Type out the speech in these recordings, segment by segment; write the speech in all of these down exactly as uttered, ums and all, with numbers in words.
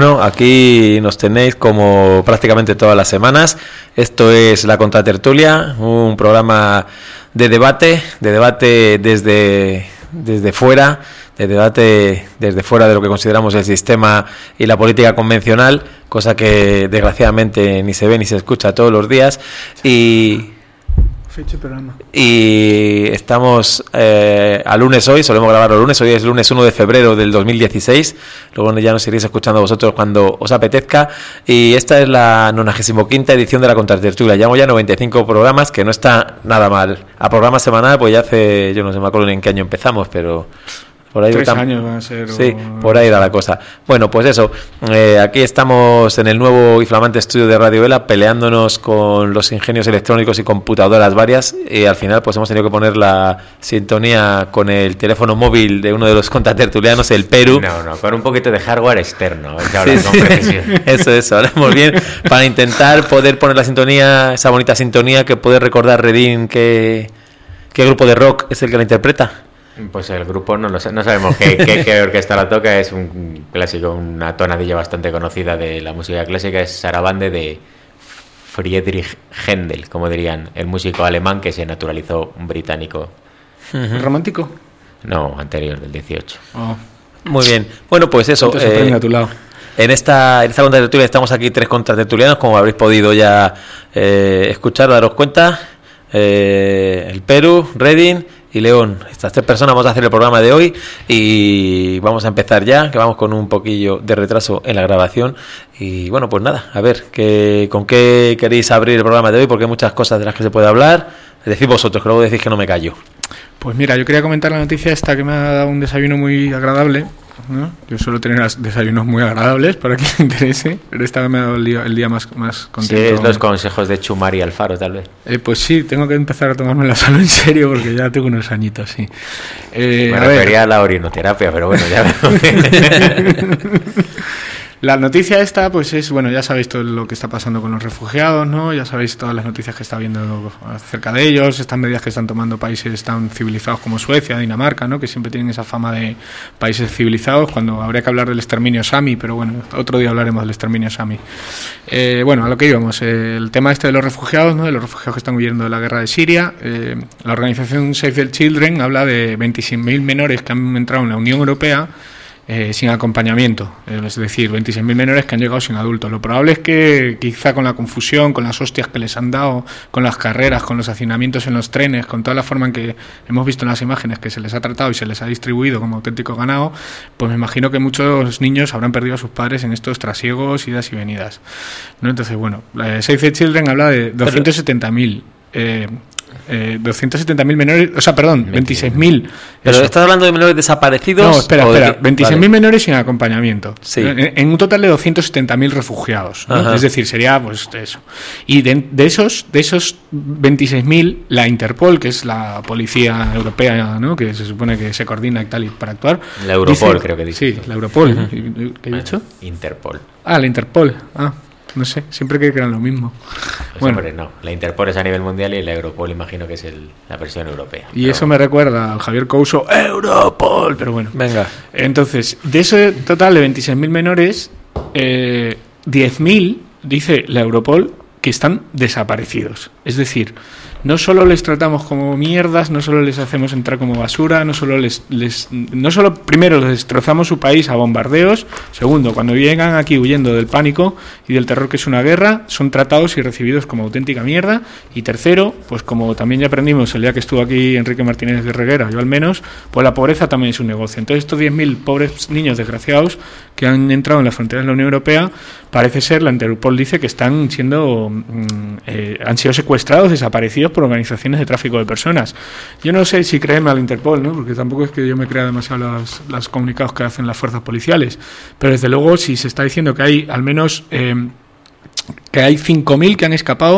Bueno, aquí nos tenéis como prácticamente todas las semanas. Esto es La Contratertulia, un programa de debate, de debate desde, desde fuera, de debate desde fuera de lo que consideramos el sistema y la política convencional, cosa que desgraciadamente ni se ve ni se escucha todos los días. Y... Y estamos eh, a lunes hoy, solemos grabar los lunes, hoy es lunes uno de febrero del dos mil dieciséis, luego ya nos iréis escuchando vosotros cuando os apetezca, y esta es la noventa y quinta edición de La Contratertulia. Llevamos ya noventa y cinco programas, que no está nada mal. A programa semanal, pues ya hace, yo no sé, me acuerdo ni en qué año empezamos, pero... Por ahí Tres tam- años va a ser. Sí, o... por ahí era la cosa. Bueno, pues eso, eh, aquí estamos en el nuevo y flamante estudio de Radio Vela, peleándonos con los ingenios electrónicos y computadoras varias, y al final pues hemos tenido que poner la sintonía con el teléfono móvil de uno de los contratertulianos, el Peru. No, no, con un poquito de hardware externo, que Sí, hablan con sí. precisión. Eso, eso, hablamos bien, para intentar poder poner la sintonía, esa bonita sintonía que puede recordar Redín, que qué grupo de rock es el que la interpreta. Pues el grupo no lo sé, no sabemos qué, qué, qué orquesta la toca, es un clásico, una tonadilla bastante conocida de la música clásica, es Sarabande de Friedrich Händel, como dirían, el músico alemán que se naturalizó un británico. ¿Romántico? No, anterior, del dieciocho. Oh. Muy bien, bueno, pues eso. Entonces, eh, premio a tu lado. En esta, en esta contratertulia estamos aquí tres contratertulianos, como habréis podido ya eh, escuchar, daros cuenta. Eh, el Perú, Redín y León. Estas tres personas vamos a hacer el programa de hoy y vamos a empezar ya, que vamos con un poquillo de retraso en la grabación. Y bueno, pues nada, a ver, que, ¿con qué queréis abrir el programa de hoy? Porque hay muchas cosas de las que se puede hablar. Decid vosotros, que luego decís que no me callo. Pues mira, yo quería comentar la noticia esta que me ha dado un desayuno muy agradable, ¿no? Yo suelo tener desayunos muy agradables para quien le interese, pero esta vez me ha dado el día, el día más, más contento. Sí, es los consejos de Chumari Alfaro, tal vez. Eh, pues sí, tengo que empezar a tomarme la salud en serio porque ya tengo unos añitos, sí. Eh, Me a ver. refería a la orinoterapia, pero bueno, ya veo. La noticia esta, pues es, bueno, ya sabéis todo lo que está pasando con los refugiados, ¿no? Ya sabéis todas las noticias que está viendo acerca de ellos, estas medidas que están tomando países tan civilizados como Suecia, Dinamarca, ¿no? Que siempre tienen esa fama de países civilizados, cuando habría que hablar del exterminio Sami, pero bueno, otro día hablaremos del exterminio Sami. Eh, bueno, a lo que íbamos, eh, el tema este de los refugiados, ¿no? De los refugiados que están huyendo de la guerra de Siria. Eh, la organización Save the Children habla de veintiséis mil menores que han entrado en la Unión Europea Eh, sin acompañamiento, es decir, veintiséis mil menores que han llegado sin adultos. Lo probable es que quizá con la confusión, con las hostias que les han dado, con las carreras, con los hacinamientos en los trenes, con toda la forma en que hemos visto en las imágenes que se les ha tratado y se les ha distribuido como auténtico ganado, pues me imagino que muchos niños habrán perdido a sus padres en estos trasiegos, idas y venidas, ¿no? Entonces, bueno, la Save the Children habla de doscientos setenta mil eh, Eh, doscientos setenta mil menores, o sea, perdón, veintiséis mil. ¿Pero estás hablando de menores desaparecidos? No, espera, o de espera, qué? veintiséis mil Vale. menores sin acompañamiento. Sí. En, en un total de doscientos setenta mil refugiados, ¿no? Ajá. Es decir, sería pues eso. Y de, de esos de esos veintiséis mil, la Interpol, que es la policía europea, ¿no? Que se supone que se coordina y tal y para actuar. La Europol, dice- creo que dice. Sí, la Europol. Uh-huh. ¿Qué he dicho? Interpol. Ah, la Interpol. Ah, no sé, siempre creí que eran lo mismo. Pues Bueno. hombre, no. La Interpol es a nivel mundial y la Europol imagino que es el, la versión europea. Y Pero eso me recuerda al Javier Couso, Europol, pero bueno. Venga. Entonces, de ese total de veintiséis mil menores, eh, diez mil, dice la Europol, que están desaparecidos. Es decir, no solo les tratamos como mierdas, no solo les hacemos entrar como basura, no solo les, les no solo primero les destrozamos su país a bombardeos, segundo, cuando llegan aquí huyendo del pánico y del terror que es una guerra, son tratados y recibidos como auténtica mierda, y tercero, pues como también ya aprendimos el día que estuvo aquí Enrique Martínez de Reguera, yo al menos, pues la pobreza también es un negocio. Entonces estos diez mil pobres niños desgraciados que han entrado en las fronteras de la Unión Europea, parece ser, la Interpol dice que están siendo mm, eh, han sido secuestrados, desaparecidos por organizaciones de tráfico de personas. Yo no sé si creerme al Interpol, ¿no? Porque tampoco es que yo me crea demasiado los, los comunicados que hacen las fuerzas policiales, pero desde luego si se está diciendo que hay al menos eh, que hay cinco mil que han escapado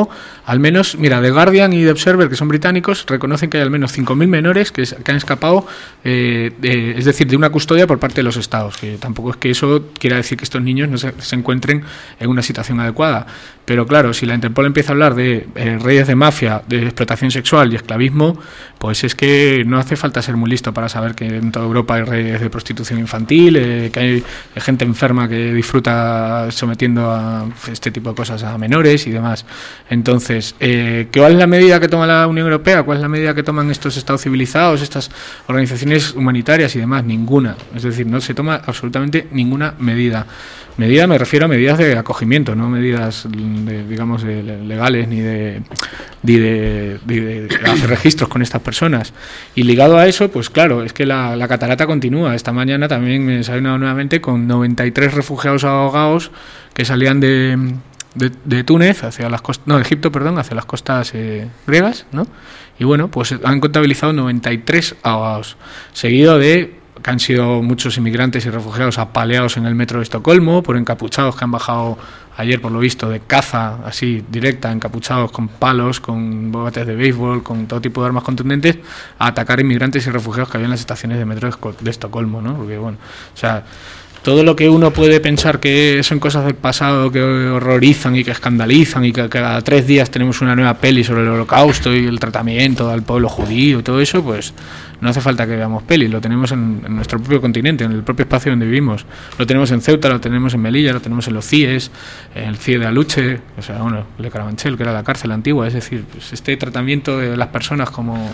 Al menos, mira, The Guardian y The Observer, que son británicos, reconocen que hay al menos cinco mil menores que, que han escapado, eh, de, es decir, de una custodia por parte de los estados, que tampoco es que eso quiera decir que estos niños no se, se encuentren en una situación adecuada. Pero claro, si la Interpol empieza a hablar de eh, redes de mafia, de explotación sexual y esclavismo, pues es que no hace falta ser muy listo para saber que en toda Europa hay redes de prostitución infantil, eh, que hay gente enferma que disfruta sometiendo a este tipo de cosas a menores y demás. Entonces, eh, ¿cuál es la medida que toma la Unión Europea? ¿Cuál es la medida que toman estos estados civilizados, estas organizaciones humanitarias y demás? Ninguna. Es decir, no se toma absolutamente ninguna medida. Medida me refiero a medidas de acogimiento, no medidas, de, digamos, de, legales ni de, ni de, de, de, de hacer registros con estas personas. Y ligado a eso, pues claro, es que la, la catarata continúa. Esta mañana también me salió nuevamente con noventa y tres refugiados ahogados que salían de, de, de Túnez hacia las costas, no, de Egipto, perdón, hacia las costas eh, griegas, ¿no? Y bueno, pues han contabilizado noventa y tres ahogados, seguido de que han sido muchos inmigrantes y refugiados apaleados en el metro de Estocolmo por encapuchados que han bajado ayer, por lo visto, de caza así directa, encapuchados con palos, con bates de béisbol, con todo tipo de armas contundentes, a atacar inmigrantes y refugiados que había en las estaciones de metro de Estocolmo, ¿no? Porque bueno, o sea, todo lo que uno puede pensar que son cosas del pasado que horrorizan y que escandalizan y que cada tres días tenemos una nueva peli sobre el Holocausto y el tratamiento al pueblo judío y todo eso, pues no hace falta que veamos pelis, lo tenemos en, en nuestro propio continente, en el propio espacio donde vivimos. Lo tenemos en Ceuta, lo tenemos en Melilla, lo tenemos en los C I E S, en el C I E de Aluche, o sea, bueno, el de Carabanchel, que era la cárcel antigua, es decir, pues este tratamiento de las personas como...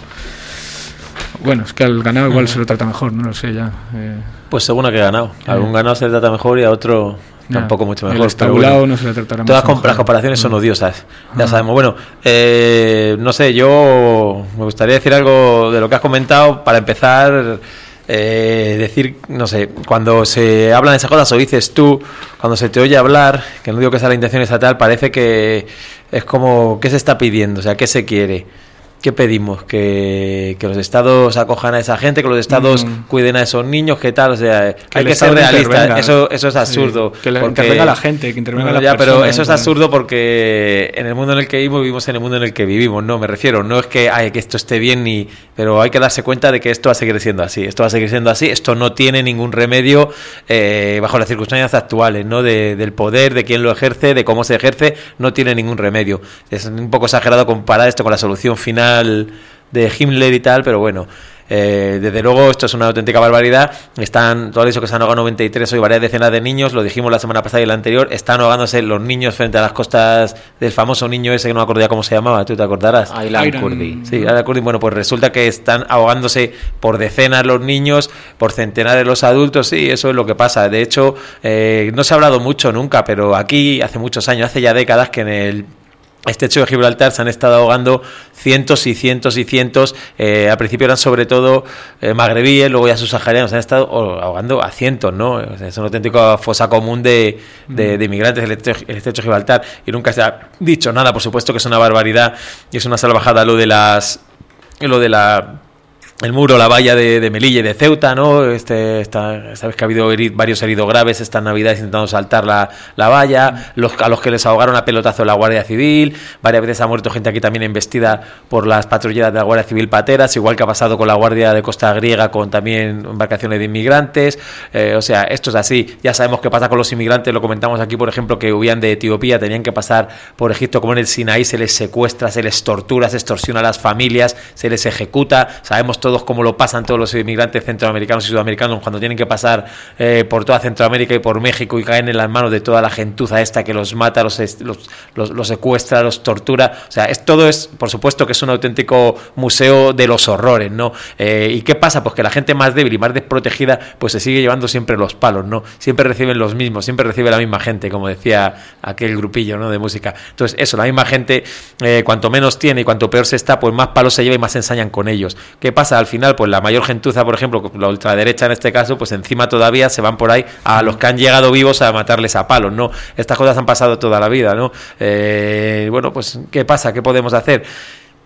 Bueno, es que al ganado igual se lo trata mejor, no lo sé ya. Eh... Pues según a qué ganado. A algún ganado se le trata mejor y a otro ya, tampoco mucho mejor. El estabulado bueno, no se le tratará todas mejor. Las comparaciones son odiosas, ya ah. sabemos. Bueno, eh, no sé, yo me gustaría decir algo de lo que has comentado para empezar... Eh, decir, no sé, cuando se hablan de esas cosas o dices tú, cuando se te oye hablar, que no digo que sea la intención estatal, parece que es como, ¿qué se está pidiendo? O sea, ¿qué se quiere? ¿Qué pedimos? ¿Que, que los estados acojan a esa gente, que los estados mm. cuiden a esos niños? ¿Qué tal? O sea, que hay que ser realistas. Eso, eso es absurdo. Sí, que le porque, intervenga la gente, que intervenga no, la ya, persona. Pero eso es absurdo porque en el mundo en el que vivimos, vivimos en el mundo en el que vivimos. No, me refiero, no es que, ay, que esto esté bien, ni, pero hay que darse cuenta de que esto va a seguir siendo así. Esto va a seguir siendo así. Esto no tiene ningún remedio eh, bajo las circunstancias actuales, ¿no? De, del poder, de quién lo ejerce, de cómo se ejerce, no tiene ningún remedio. Es un poco exagerado comparar esto con la solución final de Himmler y tal, pero bueno, eh, desde luego esto es una auténtica barbaridad. Están, todo eso que se han ahogado noventa y tres hoy, varias decenas de niños, lo dijimos la semana pasada y la anterior, están ahogándose los niños frente a las costas del famoso niño ese que no me acuerdo ya cómo se llamaba, tú te acordarás. Aylan Kurdi. Sí, Aylan Kurdi. Bueno, pues resulta que están ahogándose por decenas los niños, por centenares los adultos, sí, eso es lo que pasa. De hecho, eh, no se ha hablado mucho nunca, pero aquí hace muchos años, hace ya décadas que en el estrecho de Gibraltar se han estado ahogando cientos y cientos y cientos, eh, al principio eran sobre todo eh, magrebíes, luego ya subsaharianos, se han estado ahogando a cientos, ¿no? O sea, es una auténtica fosa común de, de, de inmigrantes el estrecho, el estrecho de Gibraltar, y nunca se ha dicho nada. Por supuesto que es una barbaridad y es una salvajada lo de las lo de la el muro, la valla de, de Melilla y de Ceuta, ¿no? Este, esta, sabes que ha habido heri- varios heridos graves estas navidades intentando saltar la, la valla, los, a los que les ahogaron a pelotazo la Guardia Civil, varias veces ha muerto gente aquí también embestida por las patrulleras de la Guardia Civil pateras, igual que ha pasado con la Guardia de Costa Griega, con también embarcaciones de inmigrantes, eh, o sea, esto es así. Ya sabemos qué pasa con los inmigrantes, lo comentamos aquí, por ejemplo, que huían de Etiopía, tenían que pasar por Egipto, como en el Sinaí, se les secuestra, se les tortura, se extorsiona a las familias, se les ejecuta, sabemos todos cómo lo pasan todos los inmigrantes centroamericanos y sudamericanos cuando tienen que pasar eh, por toda Centroamérica y por México y caen en las manos de toda la gentuza esta que los mata, los, los, los, los secuestra, los tortura. O sea, es, todo es, por supuesto que es un auténtico museo de los horrores, ¿no? Eh, ¿Y qué pasa? Pues que la gente más débil y más desprotegida pues se sigue llevando siempre los palos, ¿no? Siempre reciben los mismos, siempre recibe la misma gente, como decía aquel grupillo, ¿no? De música. Entonces, eso, la misma gente, eh, cuanto menos tiene y cuanto peor se está, pues más palos se lleva y más se ensañan con ellos. ¿Qué pasa? Al final, pues la mayor gentuza, por ejemplo, la ultraderecha en este caso, pues encima todavía se van por ahí a los que han llegado vivos a matarles a palos, ¿no? Estas cosas han pasado toda la vida, ¿no? Eh, bueno, pues ¿qué pasa? ¿Qué podemos hacer?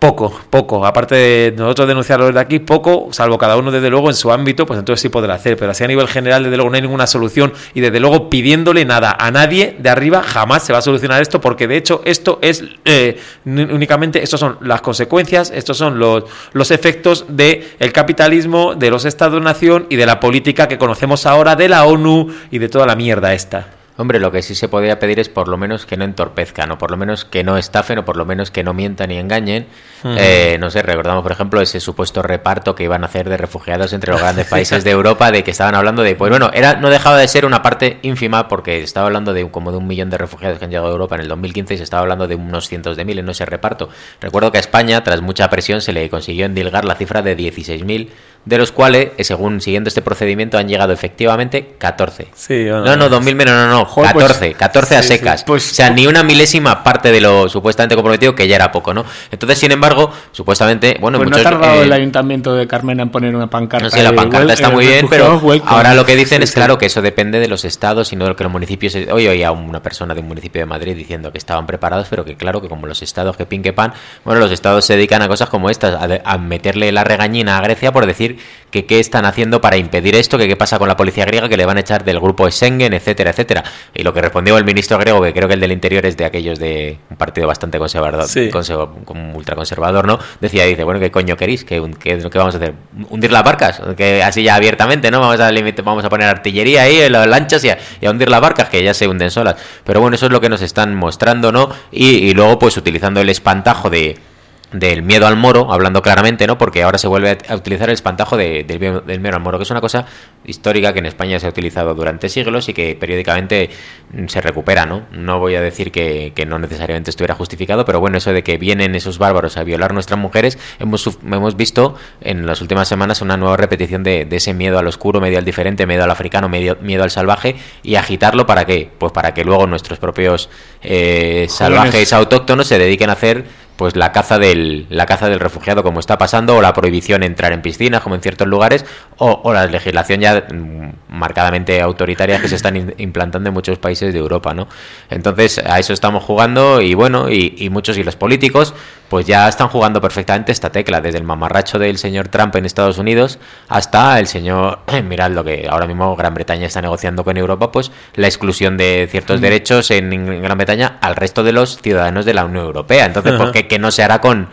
poco, poco. Aparte de nosotros denunciarlo desde aquí, poco, salvo cada uno desde luego en su ámbito, pues entonces sí podrá hacer. Pero así a nivel general, desde luego no hay ninguna solución y desde luego pidiéndole nada a nadie de arriba jamás se va a solucionar esto, porque de hecho esto es eh, únicamente, estos son las consecuencias, estos son los, los efectos del capitalismo, de los estados-nación y de la política que conocemos ahora, de la ONU y de toda la mierda esta. Hombre, lo que sí se podría pedir es por lo menos que no entorpezcan, o por lo menos que no estafen, o por lo menos que no mientan y engañen. Uh-huh. Eh, no sé, recordamos, por ejemplo, ese supuesto reparto que iban a hacer de refugiados entre los grandes países de Europa, de que estaban hablando de, pues bueno, era no dejaba de ser una parte ínfima, porque estaba hablando de como de un millón de refugiados que han llegado a Europa en el dos mil quince y se estaba hablando de unos cientos de miles, no ese reparto. Recuerdo que a España, tras mucha presión, se le consiguió endilgar la cifra de dieciséis mil, de los cuales, según siguiendo este procedimiento, han llegado efectivamente catorce. Sí, bueno, no, no, dos mil menos, no, no, joder, catorce, pues, catorce a sí, secas. Sí, pues, o sea, ni una milésima parte de lo supuestamente comprometido, que ya era poco, ¿no? Entonces, sin embargo, supuestamente, bueno, pues muchos, no ha tardado eh, el Ayuntamiento de Carmena en poner una pancarta. No sé, la pancarta de, está el, muy el bien, pero welcome. Ahora lo que dicen sí, es, sí. claro, que eso depende de los estados y no de lo que los municipios... Hoy oía una persona de un municipio de Madrid diciendo que estaban preparados, pero que claro, que como los estados que pin que pan, bueno, los estados se dedican a cosas como estas, a, de, a meterle la regañina a Grecia por decir que qué están haciendo para impedir esto, que qué pasa con la policía griega, que le van a echar del grupo de Schengen, etcétera, etcétera. Y lo que respondió el ministro griego, que creo que el del Interior es de aquellos de un partido bastante conservador, sí. conserv, como ultraconservador, ¿no? Decía, dice, bueno, ¿qué coño queréis? ¿Qué, qué, qué vamos a hacer? ¿Hundir las barcas? Que así ya abiertamente, ¿no? Vamos a, vamos a poner artillería ahí en las lanchas y a, y a hundir las barcas, que ya se hunden solas. Pero bueno, eso es lo que nos están mostrando, ¿no? Y, y luego, pues, utilizando el espantajo de... del miedo al moro, hablando claramente, ¿no? Porque ahora se vuelve a utilizar el espantajo de, de, del miedo al moro, que es una cosa histórica que en España se ha utilizado durante siglos y que periódicamente se recupera, ¿no? No voy a decir que, que no necesariamente estuviera justificado, pero bueno, eso de que vienen esos bárbaros a violar nuestras mujeres, hemos, hemos visto en las últimas semanas una nueva repetición de, de ese miedo al oscuro, miedo al diferente, miedo al africano, miedo, miedo al salvaje, y agitarlo ¿para qué? Pues para que luego nuestros propios eh, salvajes autóctonos se dediquen a hacer pues la caza del la caza del refugiado, como está pasando, o la prohibición de entrar en piscinas, como en ciertos lugares, o, o la legislación ya mm, marcadamente autoritaria que se están in, implantando en muchos países de Europa, ¿no? Entonces a eso estamos jugando y bueno, y, y muchos y los políticos pues ya están jugando perfectamente esta tecla, desde el mamarracho del señor Trump en Estados Unidos hasta el señor, mirad lo que ahora mismo Gran Bretaña está negociando con Europa, pues la exclusión de ciertos mm. derechos en, en Gran Bretaña al resto de los ciudadanos de la Unión Europea. Entonces, ¿por qué que no se hará con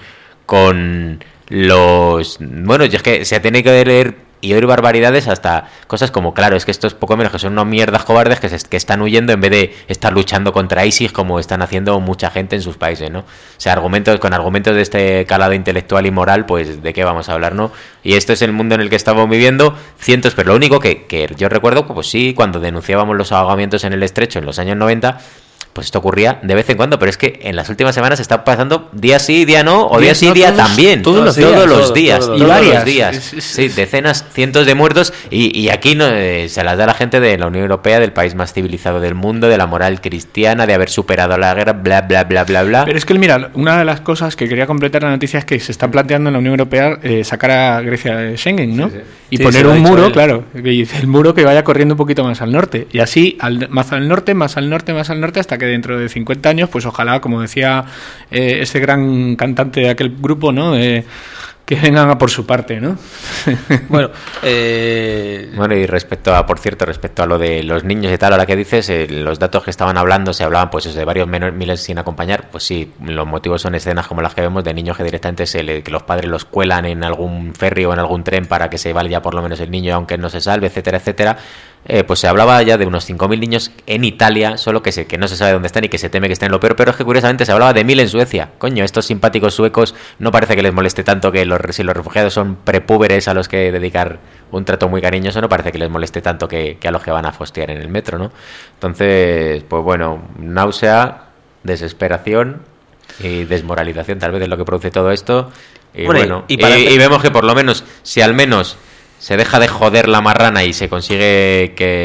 con los... Bueno, y es que se tiene que leer y oír barbaridades hasta cosas como, claro, es que estos poco menos que son unos mierdas cobardes que, se, que están huyendo en vez de estar luchando contra ISIS como están haciendo mucha gente en sus países, ¿no? O sea, argumentos con argumentos de este calado intelectual y moral, pues ¿de qué vamos a hablar, no? Y esto es el mundo en el que estamos viviendo, cientos, pero lo único que, que yo recuerdo, pues sí, cuando denunciábamos los ahogamientos en el estrecho en los años noventa, pues esto ocurría de vez en cuando, pero es que en las últimas semanas está pasando día sí, día no, o día sí, no, día todos, también. Todos los días. Todos los días. Todos, todos todos los días. Sí, decenas, cientos de muertos. Y, y aquí no, eh, se las da la gente de la Unión Europea, del país más civilizado del mundo, de la moral cristiana, de haber superado la guerra, bla, bla, bla, bla, bla. Pero es que, mira, una de las cosas que quería completar la noticia es que se está planteando en la Unión Europea eh, sacar a Grecia de Schengen, ¿no? Sí, sí. Y sí, poner un muro, él. claro, el muro que vaya corriendo un poquito más al norte. Y así, al, más al norte, más al norte, más al norte, hasta que dentro de cincuenta años, pues ojalá, como decía eh, ese gran cantante de aquel grupo, ¿no? Eh, que vengan a por su parte, ¿no? Bueno, eh... bueno, y respecto a, por cierto, respecto a lo de los niños y tal, ahora que dices, eh, los datos que estaban hablando, se hablaban pues de varios menores, miles sin acompañar, pues sí, los motivos son escenas como las que vemos de niños que directamente se le, que los padres los cuelan en algún ferry o en algún tren para que se vaya por lo menos el niño, aunque no se salve, etcétera, etcétera. Eh, pues se hablaba ya de unos cinco mil niños en Italia, solo que se, que no se sabe dónde están y que se teme que estén en lo peor, pero es que curiosamente se hablaba de mil en Suecia. Coño, estos simpáticos suecos no parece que les moleste tanto que los, si los refugiados son prepúberes a los que dedicar un trato muy cariñoso, no parece que les moleste tanto que, que a los que van a fostear en el metro, ¿no? Entonces, pues bueno, náusea, desesperación y desmoralización tal vez es lo que produce todo esto. Y bueno, bueno y, para... y, y vemos que por lo menos, si al menos se deja de joder la marrana y se consigue que,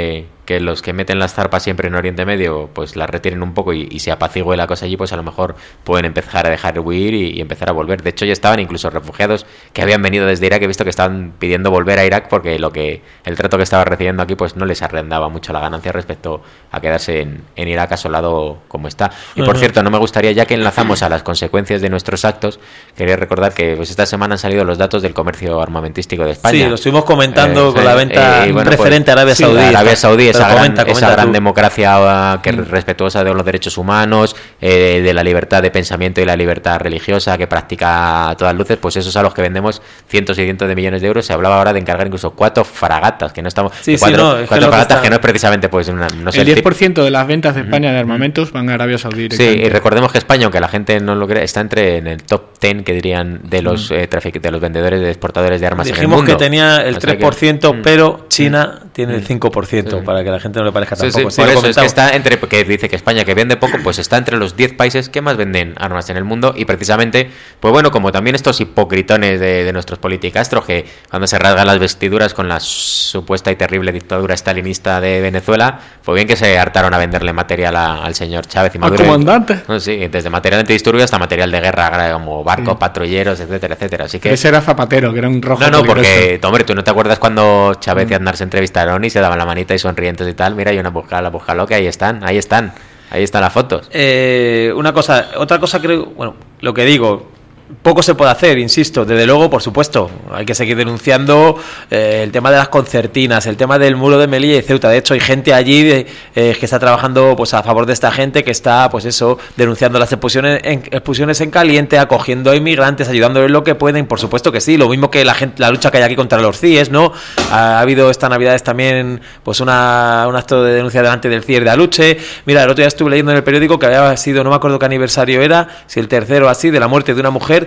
que los que meten las zarpas siempre en Oriente Medio pues las retiren un poco y, y se apacigüe la cosa allí, pues a lo mejor pueden empezar a dejar huir y, y empezar a volver. De hecho ya estaban incluso refugiados que habían venido desde Irak, he visto que estaban pidiendo volver a Irak porque lo que el trato que estaba recibiendo aquí pues no les arrendaba mucho la ganancia respecto a quedarse en, en Irak asolado como está. Y por uh-huh. cierto, no me gustaría, ya que enlazamos a las consecuencias de nuestros actos, quería recordar que pues esta semana han salido los datos del comercio armamentístico de España. Sí, lo estuvimos comentando eh, con la venta eh, bueno, referente pues, a Arabia Saudí. Sí, Arabia Saudí, esa gran, comenta, comenta esa gran democracia que mm. respetuosa de los derechos humanos, eh, de la libertad de pensamiento y la libertad religiosa que practica a todas luces, pues esos a los que vendemos cientos y cientos de millones de euros. Se hablaba ahora de encargar incluso cuatro fragatas, que no estamos... Sí, cuatro, sí, no, es cuatro que fragatas está... que no es precisamente pues una... No sé, el diez por ciento de las ventas de España de armamentos van a Arabia Saudí. Sí, y recordemos que España, aunque la gente no lo cree, está entre en el top ten, que dirían, de los mm. eh, trafic- de los vendedores, de exportadores de armas. Dijimos en el mundo. Que tenía el tres por ciento, que... pero China mm. tiene el cinco por ciento, sí. para que la gente no le parezca sí, tampoco. Sí, por eso es que está entre, que dice que España, que vende poco, pues está entre los diez países que más venden armas en el mundo. Y precisamente, pues bueno, como también estos hipocritones de, de nuestros politicastros, que cuando se rasgan las vestiduras con la supuesta y terrible dictadura estalinista de Venezuela, pues bien que se hartaron a venderle material a, al señor Chávez y Maduro. Al comandante. No, sí, desde material antidisturbios hasta material de guerra, como barcos, sí. patrulleros, etcétera, etcétera. Así que ese era Zapatero, que era un rojo. No, no, porque, hombre, tú no te acuerdas cuando Chávez y Aznar se entrevistaron y se daban la manita y sonrientes y tal. Mira, hay una buscala, búscalo, que ahí están, ahí están, ahí están las fotos. Eh, una cosa, otra cosa creo, bueno, lo que digo, poco se puede hacer, insisto, desde luego, por supuesto, hay que seguir denunciando eh, el tema de las concertinas, el tema del muro de Melilla y Ceuta. De hecho, hay gente allí de, eh, que está trabajando pues a favor de esta gente, que está, pues eso, denunciando las expulsiones en, expulsiones en caliente, acogiendo a inmigrantes, ayudándoles lo que pueden. Por supuesto que sí, lo mismo que la gente, la lucha que hay aquí contra los C I E S, ¿no? Ha, ha habido estas navidades también pues una, un acto de denuncia delante del C I E S de Aluche. Mira, el otro día estuve leyendo en el periódico que había sido, no me acuerdo qué aniversario era, si el tercero así, de la muerte de una mujer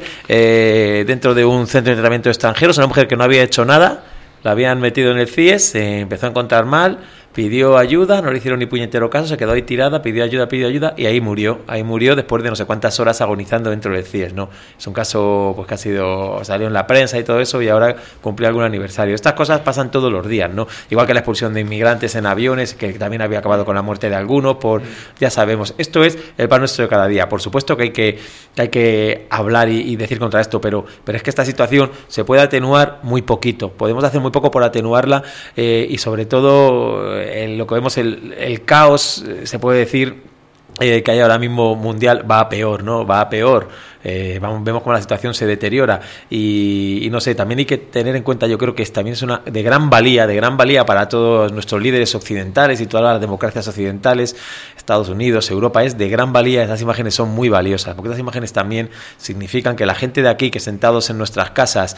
Eh, dentro de un centro de tratamiento de extranjeros, una mujer que no había hecho nada, la habían metido en el C I E S, se empezó a encontrar mal, pidió ayuda, no le hicieron ni puñetero caso, se quedó ahí tirada, pidió ayuda, pidió ayuda y ahí murió, ahí murió después de no sé cuántas horas agonizando dentro del C I E S, ¿no? Es un caso pues que ha sido, salió en la prensa y todo eso y ahora cumplió algún aniversario. Estas cosas pasan todos los días, ¿no? Igual que la expulsión de inmigrantes en aviones, que también había acabado con la muerte de algunos, por, ya sabemos, esto es el pan nuestro de cada día. Por supuesto que hay que, que, hay que hablar y, y decir contra esto, pero, pero es que esta situación se puede atenuar muy poquito, podemos hacer muy poco por atenuarla eh, y sobre todo en lo que vemos el, el caos, se puede decir eh, que hay ahora mismo mundial, va a peor, ¿no? Va a peor. Eh, vamos, vemos cómo la situación se deteriora y, y no sé, también hay que tener en cuenta, yo creo que es, también es una de gran valía, de gran valía para todos nuestros líderes occidentales y todas las democracias occidentales, Estados Unidos, Europa, es de gran valía, esas imágenes son muy valiosas, porque esas imágenes también significan que la gente de aquí, que sentados en nuestras casas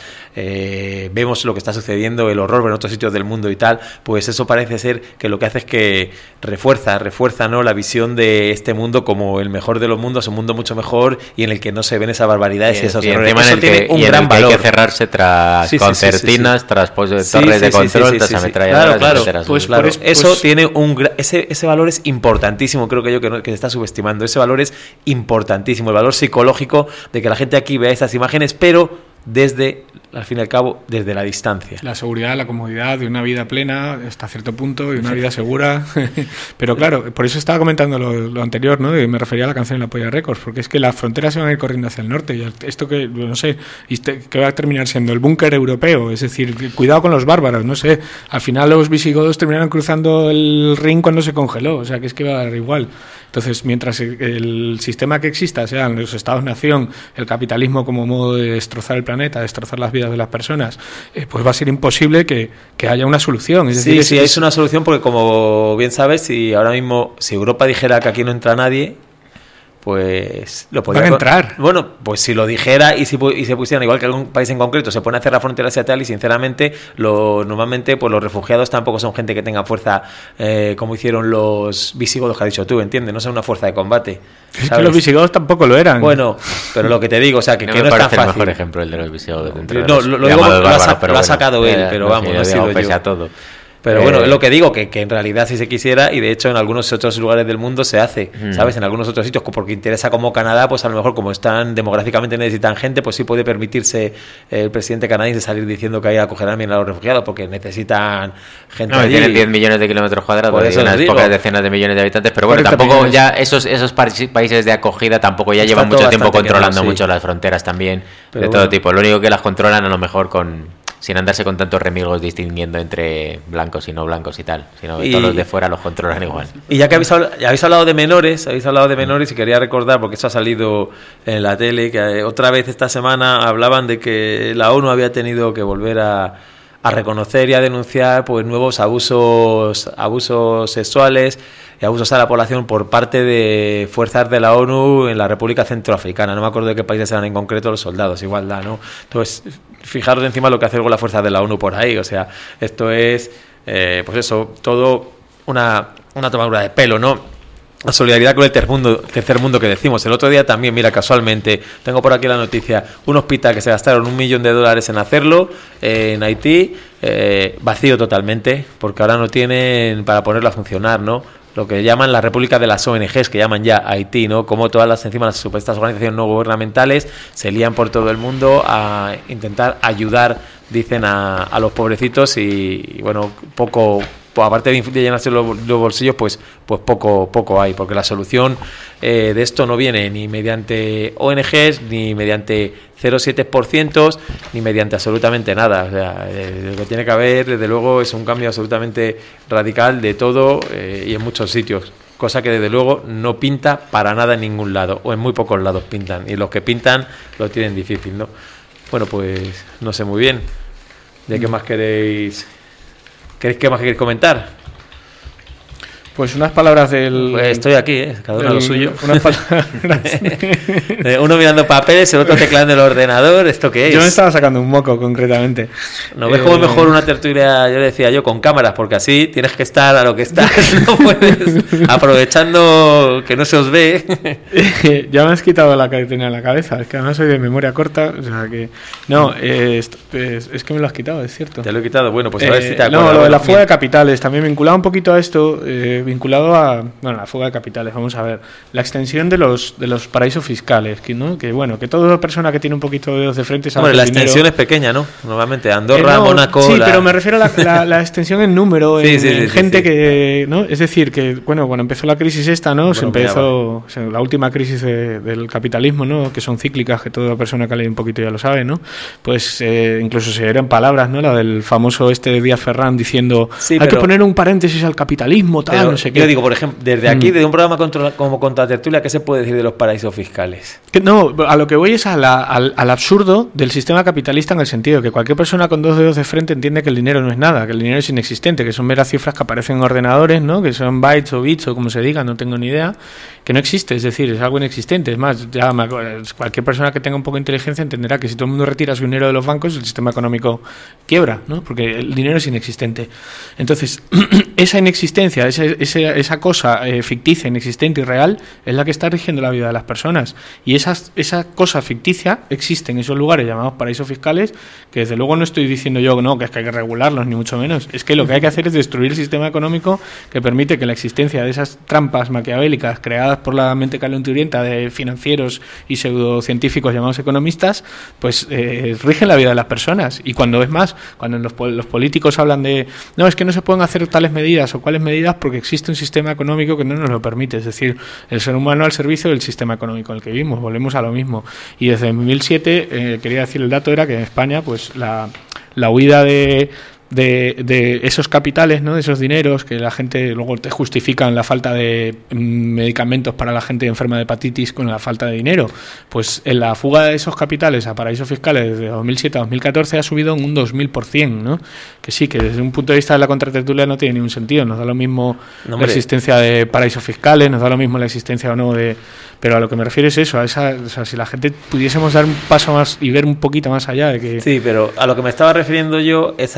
eh, vemos lo que está sucediendo, el horror en otros sitios del mundo y tal, pues eso parece ser que lo que hace es que refuerza, refuerza, ¿no?, la visión de este mundo como el mejor de los mundos, un mundo mucho mejor y en el que no se ven esas barbaridades y, y esos y errores. Eso tiene que, un gran valor. Hay que cerrarse tras sí, concertinas, sí, sí, sí. tras pues, torres sí, sí, de control, sí, sí, tras sí, sí. ametralladoras, claro, claro. etcétera. Pues, claro. Pues, eso pues, tiene un ese ese valor es importantísimo, creo que yo que, no, que se está subestimando. Ese valor es importantísimo, el valor psicológico de que la gente aquí vea esas imágenes, pero desde, al fin y al cabo, desde la distancia. La seguridad, la comodidad de una vida plena hasta cierto punto y una vida segura. Pero claro, por eso estaba comentando lo, lo anterior, ¿no? Y me refería a la canción La Polla Records, porque es que las fronteras se van a ir corriendo hacia el norte y esto que, no sé, que va a terminar siendo el búnker europeo, es decir, cuidado con los bárbaros, no sé, al final los visigodos terminaron cruzando el Rin cuando se congeló, o sea que es que va a dar igual. Entonces, mientras el sistema que exista sean los estados-nación, el capitalismo como modo de destrozar el planeta, destrozar las vidas de las personas, eh, pues va a ser imposible que, que haya una solución. Es sí, decir, sí, es, es una solución porque, como bien sabes, si ahora mismo, si Europa dijera que aquí no entra nadie, pues lo podría... Van a entrar. Bueno, pues si lo dijera y si y se pusieran, igual que algún país en concreto, se pone a cerrar fronteras y tal, y sinceramente, lo, normalmente pues los refugiados tampoco son gente que tenga fuerza, eh, como hicieron los visigodos que has dicho tú, ¿entiendes? No son una fuerza de combate, ¿sabes? Es que los visigodos tampoco lo eran. Bueno, pero lo que te digo, o sea, que no, que no es tan fácil. el mejor ejemplo el de los visigodos. No, lo, lo, digo, lo, ha, lo ha sacado él, pero vamos, no ha sido yo. A todo. Pero Eh, bueno, es lo que digo, que, que en realidad si se quisiera, y de hecho en algunos otros lugares del mundo se hace, Mm. ¿sabes? En algunos otros sitios, porque interesa como Canadá, pues a lo mejor como están demográficamente necesitan gente, pues sí puede permitirse el presidente canadiense salir diciendo que ahí acogerán bien a los refugiados, porque necesitan gente No, allí. tienen diez millones de kilómetros cuadrados Por y eso unas les digo. pocas decenas de millones de habitantes, pero bueno, cuarenta tampoco millones. ya esos esos pa- países de acogida tampoco ya Está llevan todo mucho tiempo bastante controlando quemado, sí. mucho las fronteras también, Pero de todo bueno. tipo. Lo único que las controlan a lo mejor con sin andarse con tantos remilgos distinguiendo entre blancos y no blancos y tal, sino que Y- todos los de fuera los controlan igual. Y ya que habéis, habl- ya habéis hablado de menores, habéis hablado de menores y quería recordar, porque esto ha salido en la tele, que eh, otra vez esta semana hablaban de que la ONU había tenido que volver a, a reconocer y a denunciar pues nuevos abusos, abusos sexuales y abusos a la población por parte de fuerzas de la ONU en la República Centroafricana. No me acuerdo de qué países eran en concreto los soldados, igual da, ¿no? Entonces, fijaros encima lo que hace luego la fuerza de la ONU por ahí. O sea, esto es, eh, pues eso, todo una, una tomadura de pelo, ¿no? La solidaridad con el tercer mundo, tercer mundo que decimos. El otro día también, mira, casualmente, tengo por aquí la noticia, un hospital que se gastaron un millón de dólares en hacerlo eh, en Haití, eh, vacío totalmente, porque ahora no tienen para ponerlo a funcionar, ¿no? Lo que llaman la República de las O N Ges, que llaman ya Haití, ¿no? Como todas las, encima, las supuestas organizaciones no gubernamentales se lían por todo el mundo a intentar ayudar, dicen, a, a los pobrecitos y, y, bueno, poco... Pues aparte de llenarse los, los bolsillos, pues pues poco poco hay, porque la solución eh, de esto no viene ni mediante O N Ges, ni mediante cero coma siete por ciento, ni mediante absolutamente nada. O sea, eh, lo que tiene que haber, desde luego, es un cambio absolutamente radical de todo eh, y en muchos sitios. Cosa que, desde luego, no pinta para nada en ningún lado, o en muy pocos lados pintan. Y los que pintan lo tienen difícil, ¿no? Bueno, pues no sé muy bien. ¿De qué más queréis... ¿Queréis que más queréis comentar? Pues unas palabras del... Pues estoy aquí, ¿eh? Cada uno a lo del- suyo. Unas palabras... Eh, Uno mirando papeles, el otro teclando el ordenador. ¿Esto qué es? Yo me estaba sacando un moco, concretamente. ¿No ves cómo Eh, es mejor una tertulia, yo le decía yo, con cámaras? Porque así tienes que estar a lo que estás, no puedes, aprovechando que no se os ve. Ya me has quitado la que tenía en la cabeza. Es que además soy de memoria corta. O sea que... No, eh, esto- es, es que me lo has quitado, es cierto. Te lo he quitado. Bueno, pues a ver Eh, si te acuerdas. no, lo de Bueno, la fuga mira. de capitales, también vinculado un poquito a esto, eh, vinculado a, bueno, la fuga de capitales, vamos a ver, la extensión de los de los paraísos fiscales, que no, que bueno, que toda persona que tiene un poquito de dedos de frente sabe Hombre, que la el dinero- extensión es pequeña, ¿no? Normalmente Andorra, Eh, no, Mónaco... Sí, la- pero me refiero a la, la- la extensión en número, Sí, en, sí, sí, en sí, gente sí. que, ¿no? Es decir, que, bueno, cuando empezó la crisis esta, ¿no? Se Bueno, mira, empezó, o sea, la última crisis de- del capitalismo, ¿no? Que son cíclicas, que toda persona que ha leído un poquito ya lo sabe, ¿no? Pues eh, incluso se eran palabras, ¿no? La del famoso este de Díaz Ferrán diciendo, Sí, hay pero- que poner un paréntesis al capitalismo, tal, Pero no sé qué. yo digo, por ejemplo, desde aquí, Mm. desde un programa contra- como Contra Tertulia, ¿qué se puede decir de los paraísos fiscales? Que no, a lo que voy es a la- al, al absurdo del sistema capitalista, en el sentido que cualquier persona con dos dedos de frente entiende que el dinero no es nada, que el dinero es inexistente, que son meras cifras que aparecen en ordenadores, ¿no? Que son bytes o bits o como se diga, no tengo ni idea, que no existe, es decir, es algo inexistente. Es más, ya me acuerdo, cualquier persona que tenga un poco de inteligencia entenderá que si todo el mundo retira su dinero de los bancos, el sistema económico quiebra, ¿no? Porque el dinero es inexistente. Entonces, esa inexistencia, esa, esa, esa cosa eh, ficticia, inexistente y real, es la que está rigiendo la vida de las personas. Y esas, esa cosa ficticia existe en esos lugares llamados paraísos fiscales, que desde luego no estoy diciendo yo no, que es que hay que regularlos, ni mucho menos. Es que lo que hay que hacer es destruir el sistema económico que permite que la existencia de esas trampas maquiavélicas creadas por la mente calenturienta de financieros y pseudocientíficos llamados economistas, pues eh, rigen la vida de las personas. Y cuando es más, cuando los, pol- los políticos hablan de no, es que no se pueden hacer tales medidas o cuáles medidas porque existe un sistema económico que no nos lo permite, es decir, el ser humano al servicio del sistema económico en el que vivimos, volvemos a lo mismo. Y desde dos mil siete, eh, quería decir el dato, era que en España pues la, la huida de De, de esos capitales, ¿no? De esos dineros que la gente luego te justifican la falta de mm, medicamentos para la gente enferma de hepatitis con la falta de dinero, pues en la fuga de esos capitales a paraísos fiscales desde dos mil siete a dos mil catorce ha subido en un dos mil por ciento, ¿no? Que sí, que desde un punto de vista de la contratertulia no tiene ningún sentido, nos da lo mismo No, la hombre. existencia de paraísos fiscales, nos da lo mismo la existencia o no de... Pero a lo que me refiero es eso, a esa, o sea, si la gente pudiésemos dar un paso más y ver un poquito más allá de que... Sí, pero a lo que me estaba refiriendo yo es a eso, Mm.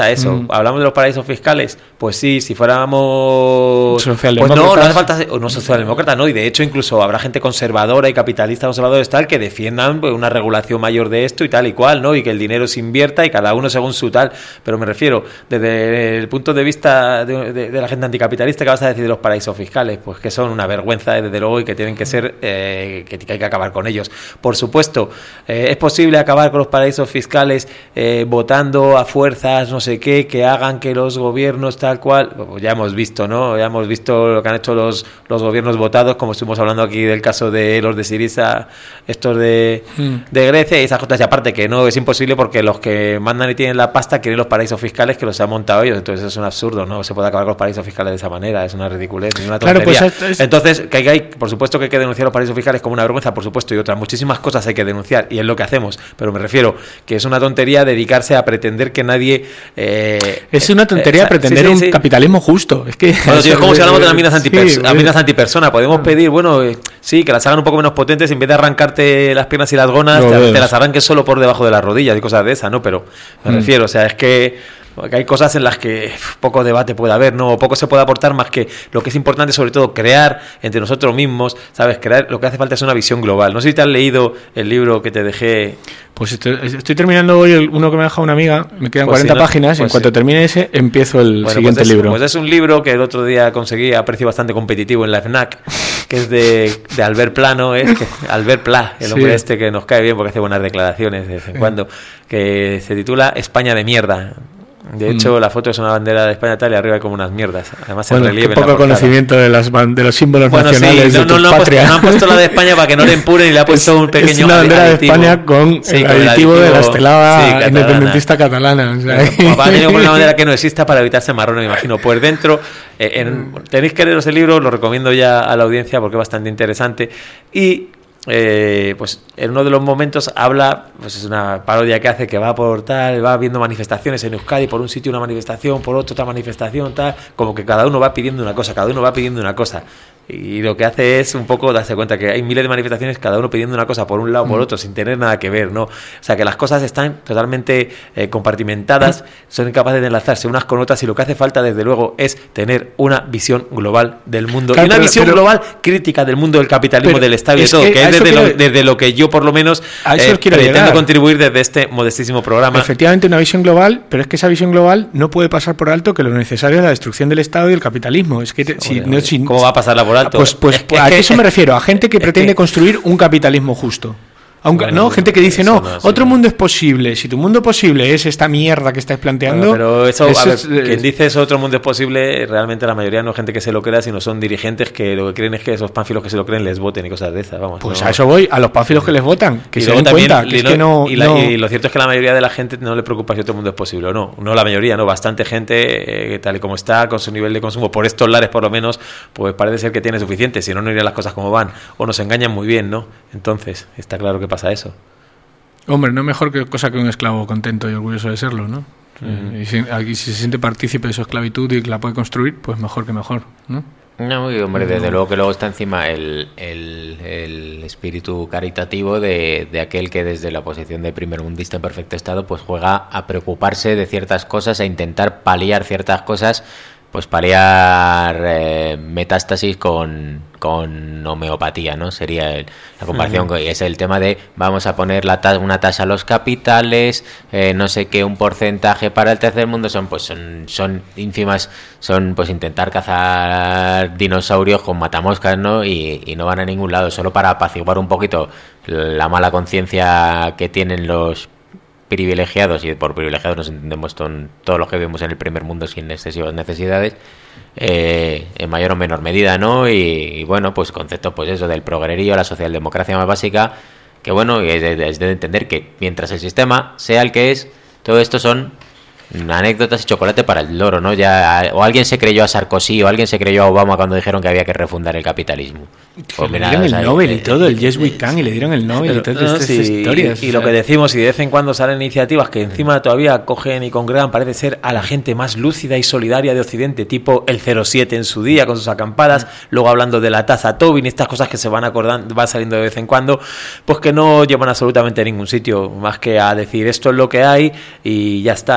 Mm. Hablamos de los paraísos fiscales, pues sí, si fuéramos... Socialdemócratas. Pues no, no hace falta ser, no socialdemócrata, no, y de hecho incluso habrá gente conservadora y capitalista conservadores tal que defiendan pues, una regulación mayor de esto y tal y cual, ¿no? Y que el dinero se invierta y cada uno según su tal, pero me refiero, desde el punto de vista de, de, de la gente anticapitalista, ¿qué vas a decir de los paraísos fiscales? Pues que son una vergüenza, desde luego, y que tienen que ser, eh, que, que hay que acabar con ellos. Por supuesto, eh, es posible acabar con los paraísos fiscales eh, votando a fuerzas, no sé qué, que hagan que los gobiernos tal cual, pues ya hemos visto, ¿no? Ya hemos visto lo que han hecho los, los gobiernos votados, como estuvimos hablando aquí del caso de los de Syriza, estos de, mm. de Grecia y esas cosas, y aparte que no es imposible porque los que mandan y tienen la pasta quieren los paraísos fiscales que los han montado ellos, entonces es un absurdo, no se puede acabar con los paraísos fiscales de esa manera, es una ridiculez, es una tontería. Claro, pues es... Entonces, que hay, por supuesto que hay que denunciar los paraísos fiscales como una vergüenza, por supuesto, y otras muchísimas cosas hay que denunciar, y es lo que hacemos, pero me refiero que es una tontería dedicarse a pretender que nadie... Eh, es una tontería eh, pretender sí, sí, un sí. capitalismo justo, es que... Bueno, tío, es como si hablamos de las minas, antipers- sí, las minas antipersona, podemos pedir, bueno, eh, sí, que las hagan un poco menos potentes, en vez de arrancarte las piernas y las gonas, te, te las arranques solo por debajo de las rodillas y cosas de esas, ¿no? Pero me mm. refiero, o sea, es que... Porque hay cosas en las que poco debate puede haber, ¿no? O poco se puede aportar más que lo que es importante, sobre todo, crear entre nosotros mismos, ¿sabes? Crear, lo que hace falta es una visión global. No sé si te has leído el libro que te dejé. Pues estoy, estoy terminando hoy el, uno que me ha dejado una amiga, me quedan pues cuarenta si no, páginas, pues en cuanto sí. termine ese, empiezo el bueno, siguiente pues es, libro. Pues es un libro que el otro día conseguí a precio bastante competitivo en la FNAC, que es de, de Albert Plano, ¿eh? que, Albert Pla, el hombre sí. este que nos cae bien porque hace buenas declaraciones de vez en cuando, que se titula España de mierda. De hecho, mm. la foto es una bandera de España tal y arriba hay como unas mierdas. Además, bueno, en relieve. Poco conocimiento de, las, de los símbolos bueno, nacionales sí, no, de tu no, no, patria. Pues, no han puesto la de España para que no le empuren y le ha puesto un pequeño. Es una bandera aditivo. De España con sí, el, aditivo el aditivo de la estelada sí, independentista catalana. O sea, papá ha tenido que poner una bandera que no exista para evitarse marrón, me imagino. Pues dentro, eh, en, tenéis que leeros el libro, lo recomiendo ya a la audiencia porque es bastante interesante. Y. Eh, pues en uno de los momentos habla, pues es una parodia que hace que va por tal, va viendo manifestaciones en Euskadi, por un sitio una manifestación, por otro otra manifestación, tal, como que cada uno va pidiendo una cosa, cada uno va pidiendo una cosa. Y lo que hace es un poco darse cuenta que hay miles de manifestaciones, cada uno pidiendo una cosa por un lado, por otro, sin tener nada que ver, ¿no? O sea, que las cosas están totalmente eh, compartimentadas, son incapaces de enlazarse unas con otras y lo que hace falta, desde luego, es tener una visión global del mundo. Claro, y una pero, visión pero, global crítica del mundo del capitalismo, del Estado y de todo, que, que es desde, quiero, lo, desde lo que yo, por lo menos, eh, pretendo contribuir desde este modestísimo programa. Efectivamente, una visión global, pero es que esa visión global no puede pasar por alto que lo necesario es la destrucción del Estado y del capitalismo. Es que, si, no, si, ¿cómo va a pasar la por alto? Pues, pues, pues a eso me refiero, a gente que pretende que... construir un capitalismo justo. Aunque, bueno, no, gente que dice, no, no otro mundo es posible. Si tu mundo posible es esta mierda que estáis planteando... Bueno, pero eso, eso a ver, es, quien dice eso, otro mundo es posible, realmente la mayoría no es gente que se lo crea, sino son dirigentes que lo que creen es que esos pánfilos que se lo creen les voten y cosas de esas, vamos. Pues no. a eso voy, a los pánfilos que les votan, que y se den también, cuenta, que y, es que no, y, la, no... y lo cierto es que la mayoría de la gente no le preocupa si otro mundo es posible o no. No la mayoría, no, bastante gente, eh, tal y como está, con su nivel de consumo, por estos lares por lo menos, pues parece ser que tiene suficiente, si no, no irían las cosas como van, o nos engañan muy bien, ¿no? Entonces, está claro que pasa eso. Hombre, no mejor que cosa que un esclavo contento y orgulloso de serlo, ¿no? Uh-huh. Y si, aquí si se siente partícipe de su esclavitud y la puede construir, pues mejor que mejor, ¿no? No, hombre, desde luego que luego está encima el, el, el espíritu caritativo de, de aquel que desde la posición de primermundista en perfecto estado pues juega a preocuparse de ciertas cosas, a intentar paliar ciertas cosas, pues paliar eh, metástasis con, con homeopatía, ¿no? Sería el, la comparación, uh-huh. Es el tema de vamos a poner la ta- una tasa a los capitales, eh, no sé qué, un porcentaje para el tercer mundo, son pues son, son ínfimas, son pues intentar cazar dinosaurios con matamoscas, ¿no? Y, y no van a ningún lado, solo para apaciguar un poquito la mala conciencia que tienen los privilegiados, y por privilegiados nos entendemos ton, todos los que vivimos en el primer mundo sin excesivas necesidades, eh, en mayor o menor medida, ¿no? Y, y bueno, pues conceptos pues eso del progrerío, la socialdemocracia más básica, que bueno, es de, es de entender que mientras el sistema sea el que es, todo esto son anécdotas y chocolate para el loro, ¿no? Ya o alguien se creyó a Sarkozy o alguien se creyó a Obama cuando dijeron que había que refundar el capitalismo. Pues le dieron el Nobel y todo, el Yes We Can, y le dieron el Nobel y todas no, estas sí, historias. Y, y lo que decimos, y de vez en cuando salen iniciativas que encima todavía cogen y congregan, parece ser a la gente más lúcida y solidaria de Occidente, tipo el cero siete en su día, con sus acampadas, luego hablando de la tasa Tobin, estas cosas que se van acordando, van saliendo de vez en cuando, pues que no llevan absolutamente a ningún sitio, más que a decir esto es lo que hay y ya está, ¿no?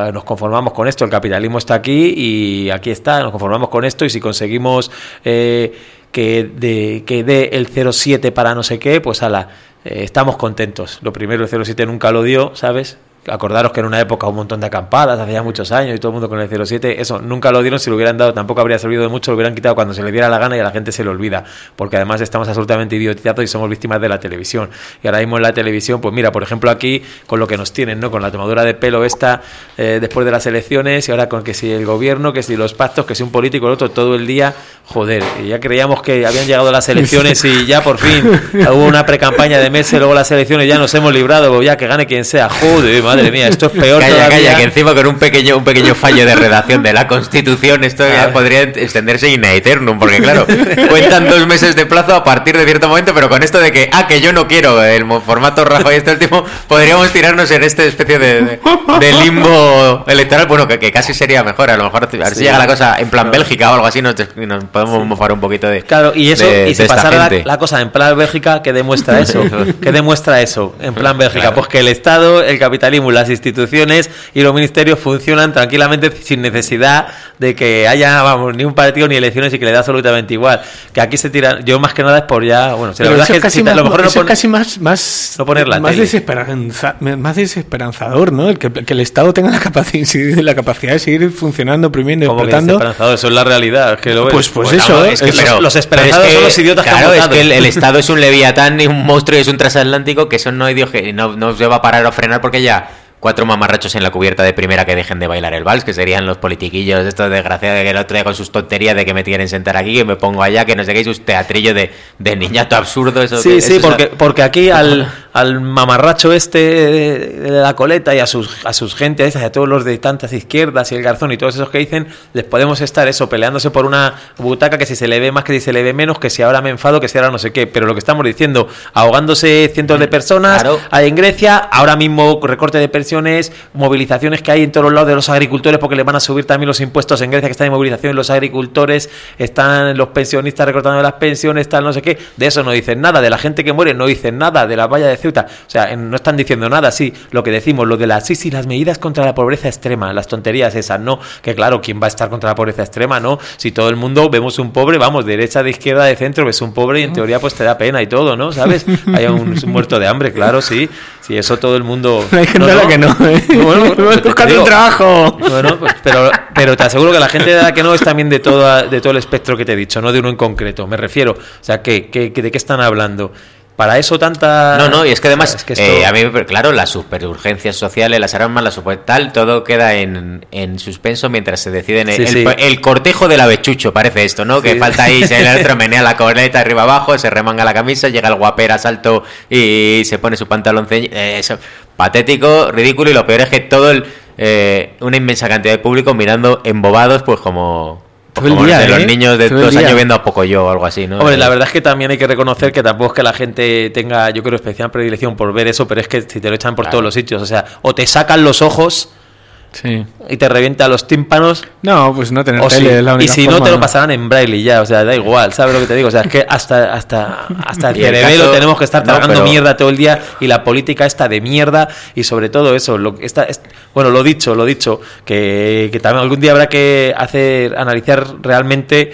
mira, nos conformamos con esto, el capitalismo está aquí y aquí está, nos conformamos con esto y si conseguimos eh, que dé que dé el cero coma siete para no sé qué, pues ala, eh, estamos contentos. Lo primero, el cero coma siete nunca lo dio, ¿sabes? Acordaros que en una época un montón de acampadas, hace ya muchos años y todo el mundo con el cero coma siete, eso nunca lo dieron, si lo hubieran dado tampoco habría servido de mucho, lo hubieran quitado cuando se le diera la gana y a la gente se le olvida, porque además estamos absolutamente idiotizados y somos víctimas de la televisión. Y ahora mismo en la televisión, pues mira, por ejemplo aquí, con lo que nos tienen, ¿no? Con la tomadura de pelo esta, eh, después de las elecciones, y ahora con que si el gobierno, que si los pactos, que si un político, el otro, todo el día, joder, y ya creíamos que habían llegado las elecciones y ya por fin hubo una precampaña de meses, luego las elecciones ya nos hemos librado, ya que gane quien sea, joder, madre mía, esto es peor. Calla, todavía. calla, que encima con un pequeño un pequeño fallo de redacción de la Constitución esto ya podría extenderse in aeternum, porque claro, cuentan dos meses de plazo a partir de cierto momento, pero con esto de que, ah, que yo no quiero el formato Rajoy este último, podríamos tirarnos en esta especie de, de, de limbo electoral, bueno, que, que casi sería mejor, a lo mejor a ver si sí. llega la cosa en plan Bélgica o algo así, nos, nos podemos sí. mofar un poquito de claro, y eso, de, y si pasara la, la cosa en plan Bélgica, ¿qué demuestra eso? ¿Qué demuestra eso en plan Bélgica? Claro. Pues que el Estado, el capitalismo, las instituciones y los ministerios funcionan tranquilamente sin necesidad de que haya, vamos, ni un partido ni elecciones y que le da absolutamente igual. Que aquí se tiran, yo más que nada es por ya, bueno, si la verdad es que casi si más, a lo mejor eso no pon, es casi más más, no poner la más, tele. desesperanza, más desesperanzador, ¿no? El que, que el Estado tenga la capacidad la capacidad de seguir funcionando, oprimiendo y explotando. Desesperanzador, eso es la realidad, es que lo pues pues bueno, eso, es que, eso pero, los esperanzados es que, son los idiotas claro, que han es votado. que el, el Estado es un leviatán y un monstruo y es un transatlántico que eso no, no, no se va a parar o frenar porque ya cuatro mamarrachos en la cubierta de primera que dejen de bailar el vals, que serían los politiquillos estos desgraciados de que el otro día con sus tonterías de que me quieren sentar aquí, que me pongo allá, que no sé qué, y sus teatrillos de, de niñato absurdo. Eso sí, que, sí, eso porque, es... porque aquí al, al mamarracho este de la coleta y a sus a sus gente, a todos los de tantas izquierdas y el Garzón y todos esos que dicen, les podemos estar eso, peleándose por una butaca que si se le ve más, que si se le ve menos, que si ahora me enfado, que si ahora no sé qué, pero lo que estamos diciendo, ahogándose cientos de personas, claro. Hay en Grecia, ahora mismo recorte de pensiones, movilizaciones que hay en todos los lados de los agricultores porque les van a subir también los impuestos en Grecia, que están en movilización los agricultores, están los pensionistas recortando las pensiones, tal no sé qué, de eso no dicen nada, de la gente que muere no dicen nada, de la valla de Ceuta, o sea, no están diciendo nada, sí, lo que decimos, lo de las, sí, sí, las medidas contra la pobreza extrema, las tonterías esas, no, que claro, ¿quién va a estar contra la pobreza extrema? No, si todo el mundo vemos un pobre, vamos, derecha, de izquierda, de centro, ves un pobre y en teoría pues te da pena y todo, ¿no? ¿Sabes? Hay un, un muerto de hambre, claro, sí, sí, eso todo el mundo... Hay gente a la que no, ¿eh? Bueno, pues buscando un trabajo. Bueno, pues, pero, pero te aseguro que la gente de la que no es también de todo, de todo el espectro que te he dicho, no de uno en concreto, me refiero. O sea, ¿qué, qué, ¿de qué están hablando? Para eso tanta... No, no, y es que además, es que esto... eh, a mí, claro, las superurgencias sociales, las armas, la super tal, todo queda en, en suspenso mientras se deciden sí, el, sí. El, el cortejo del avechucho, parece esto, ¿no? Sí. Que falta ahí, se el otro menea la coleta arriba abajo, se remanga la camisa, llega el guapera, salto y se pone su pantalón ceñido, eh, eso, patético, ridículo, y lo peor es que todo el... Eh, una inmensa cantidad de público mirando embobados, pues como... Pues como día, de los ¿eh? Niños de dos años viendo a Pocoyo o algo así, ¿no? Hombre, la verdad es que también hay que reconocer que tampoco es que la gente tenga, yo creo, especial predilección por ver eso, pero es que si te lo echan por claro. todos los sitios, o sea, o te sacan los ojos sí. y te revienta los tímpanos. No, pues no tener o tele sí. es la única Y si forma, no, te lo ¿no? pasarán en braille ya, o sea, da igual, ¿sabes lo que te digo? O sea, es que hasta hasta hasta el cerebelo tenemos que estar tragando no, pero... mierda todo el día y la política está de mierda y sobre todo eso, lo que está... Es, bueno, lo dicho, lo dicho, que, que también algún día habrá que hacer, analizar realmente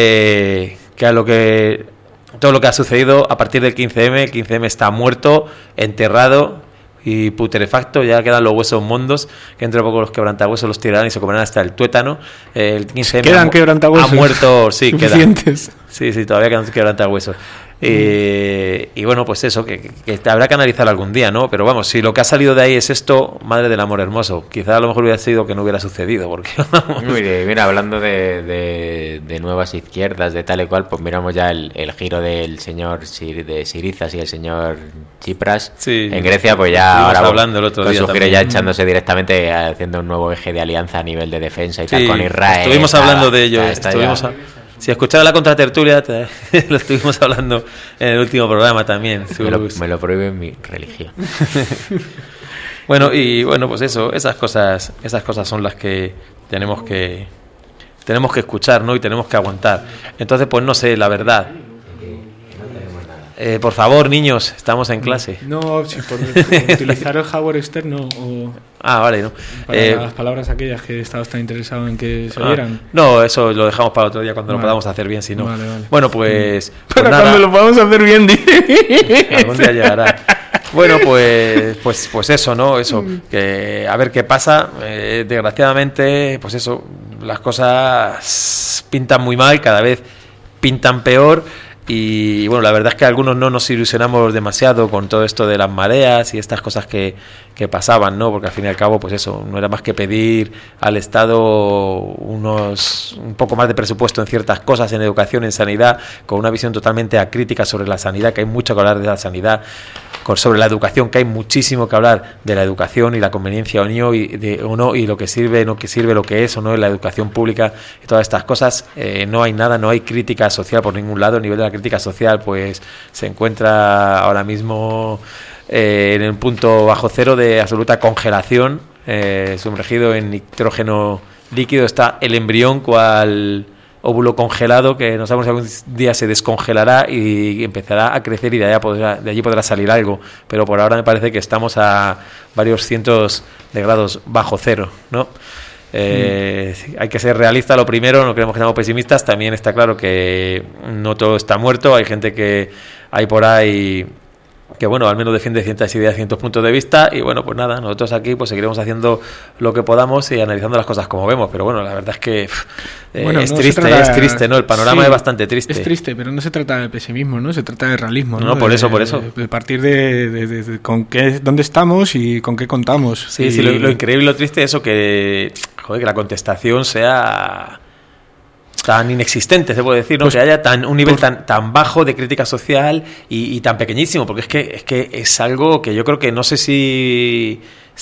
eh, que a lo que todo lo que ha sucedido a partir del quince eme, el quince eme está muerto, enterrado y putrefacto, ya quedan los huesos mondos, que entre poco los quebrantahuesos los tirarán y se comerán hasta el tuétano. El quince eme quedan ha, quebrantahuesos. Ha muerto, sí, quedan. Sí, sí, todavía quedan quebrantahuesos. Eh, y bueno, pues eso, que, que, que habrá que analizar algún día, ¿no? Pero vamos, si lo que ha salido de ahí es esto, madre del amor hermoso, quizá a lo mejor hubiera sido que no hubiera sucedido, porque vamos. Mire, mira, hablando de, de, de nuevas izquierdas, de tal y cual, pues miramos ya el, el giro del señor Sir, de Sirizas y el señor Tsipras sí, en Grecia, pues ya ahora hablando el otro con día su giro también. ya echándose directamente, haciendo un nuevo eje de alianza a nivel de defensa y sí, tal con Israel. Estuvimos hablando de ello, está, estuvimos a... Si escuchaba la contratertulia, te... lo estuvimos hablando en el último programa también. Me lo, me lo prohíbe mi religión. Bueno, y bueno, pues eso, esas cosas, esas cosas son las que tenemos que tenemos que escuchar, ¿no? Y tenemos que aguantar. Entonces, pues no sé, la verdad. Eh, por favor, niños, estamos en clase. No, si por, por utilizar el hardware externo o... Ah, vale, no. Para Eh, las palabras aquellas que estabas tan interesado en que se ah, oyeran. no, eso lo dejamos para otro día cuando Vale. lo podamos hacer bien, si no. Vale, vale. Bueno, pues... pues Pero nada, cuando lo podamos hacer bien, dice. algún día llegará. Bueno, pues, pues, pues eso, ¿no? Eso, que a ver qué pasa. Eh, desgraciadamente, pues eso, las cosas pintan muy mal, cada vez pintan peor. Y bueno, la verdad es que algunos no nos ilusionamos demasiado con todo esto de las mareas y estas cosas que, que pasaban, ¿no? Porque al fin y al cabo, pues eso, no era más que pedir al Estado unos un poco más de presupuesto en ciertas cosas, en educación, en sanidad, con una visión totalmente acrítica sobre la sanidad, que hay mucho que hablar de la sanidad, con, sobre la educación, que hay muchísimo que hablar de la educación y la conveniencia o no, y, de, o no, y lo que sirve, no que sirve, lo que es o no en la educación pública, y todas estas cosas. Eh, no hay nada, no hay crítica social por ningún lado. A nivel de la crítica social, pues se encuentra ahora mismo eh, en el punto bajo cero de absoluta congelación, eh, sumergido en nitrógeno líquido. Está el embrión cual óvulo congelado, que no sabemos si algún día se descongelará y empezará a crecer, y de allá podrá, de allí podrá salir algo, pero por ahora me parece que estamos a varios cientos de grados bajo cero, ¿no? Eh, mm. Hay que ser realista, lo primero, no queremos que seamos pesimistas. También está claro que no todo está muerto, hay gente que hay por ahí que, bueno, al menos defiende ciertas ideas, ciertos puntos de vista, y bueno, pues nada, nosotros aquí pues seguiremos haciendo lo que podamos y analizando las cosas como vemos, pero bueno, la verdad es que eh, bueno, es no triste, trata... es triste, ¿no? El panorama sí, es bastante triste. Es triste, pero no se trata de pesimismo, ¿no? Se trata de realismo, ¿no? No, por de, eso, por eso. De, de partir de, de, de, de con qué, dónde estamos y con qué contamos. Sí, y... sí, lo, lo increíble y lo triste es eso, que, joder, que la contestación sea tan inexistente, se puede decir, ¿no? Pues, que haya tan un nivel pues, tan tan bajo de crítica social y, y tan pequeñísimo, porque es que es que es algo que yo creo que no sé si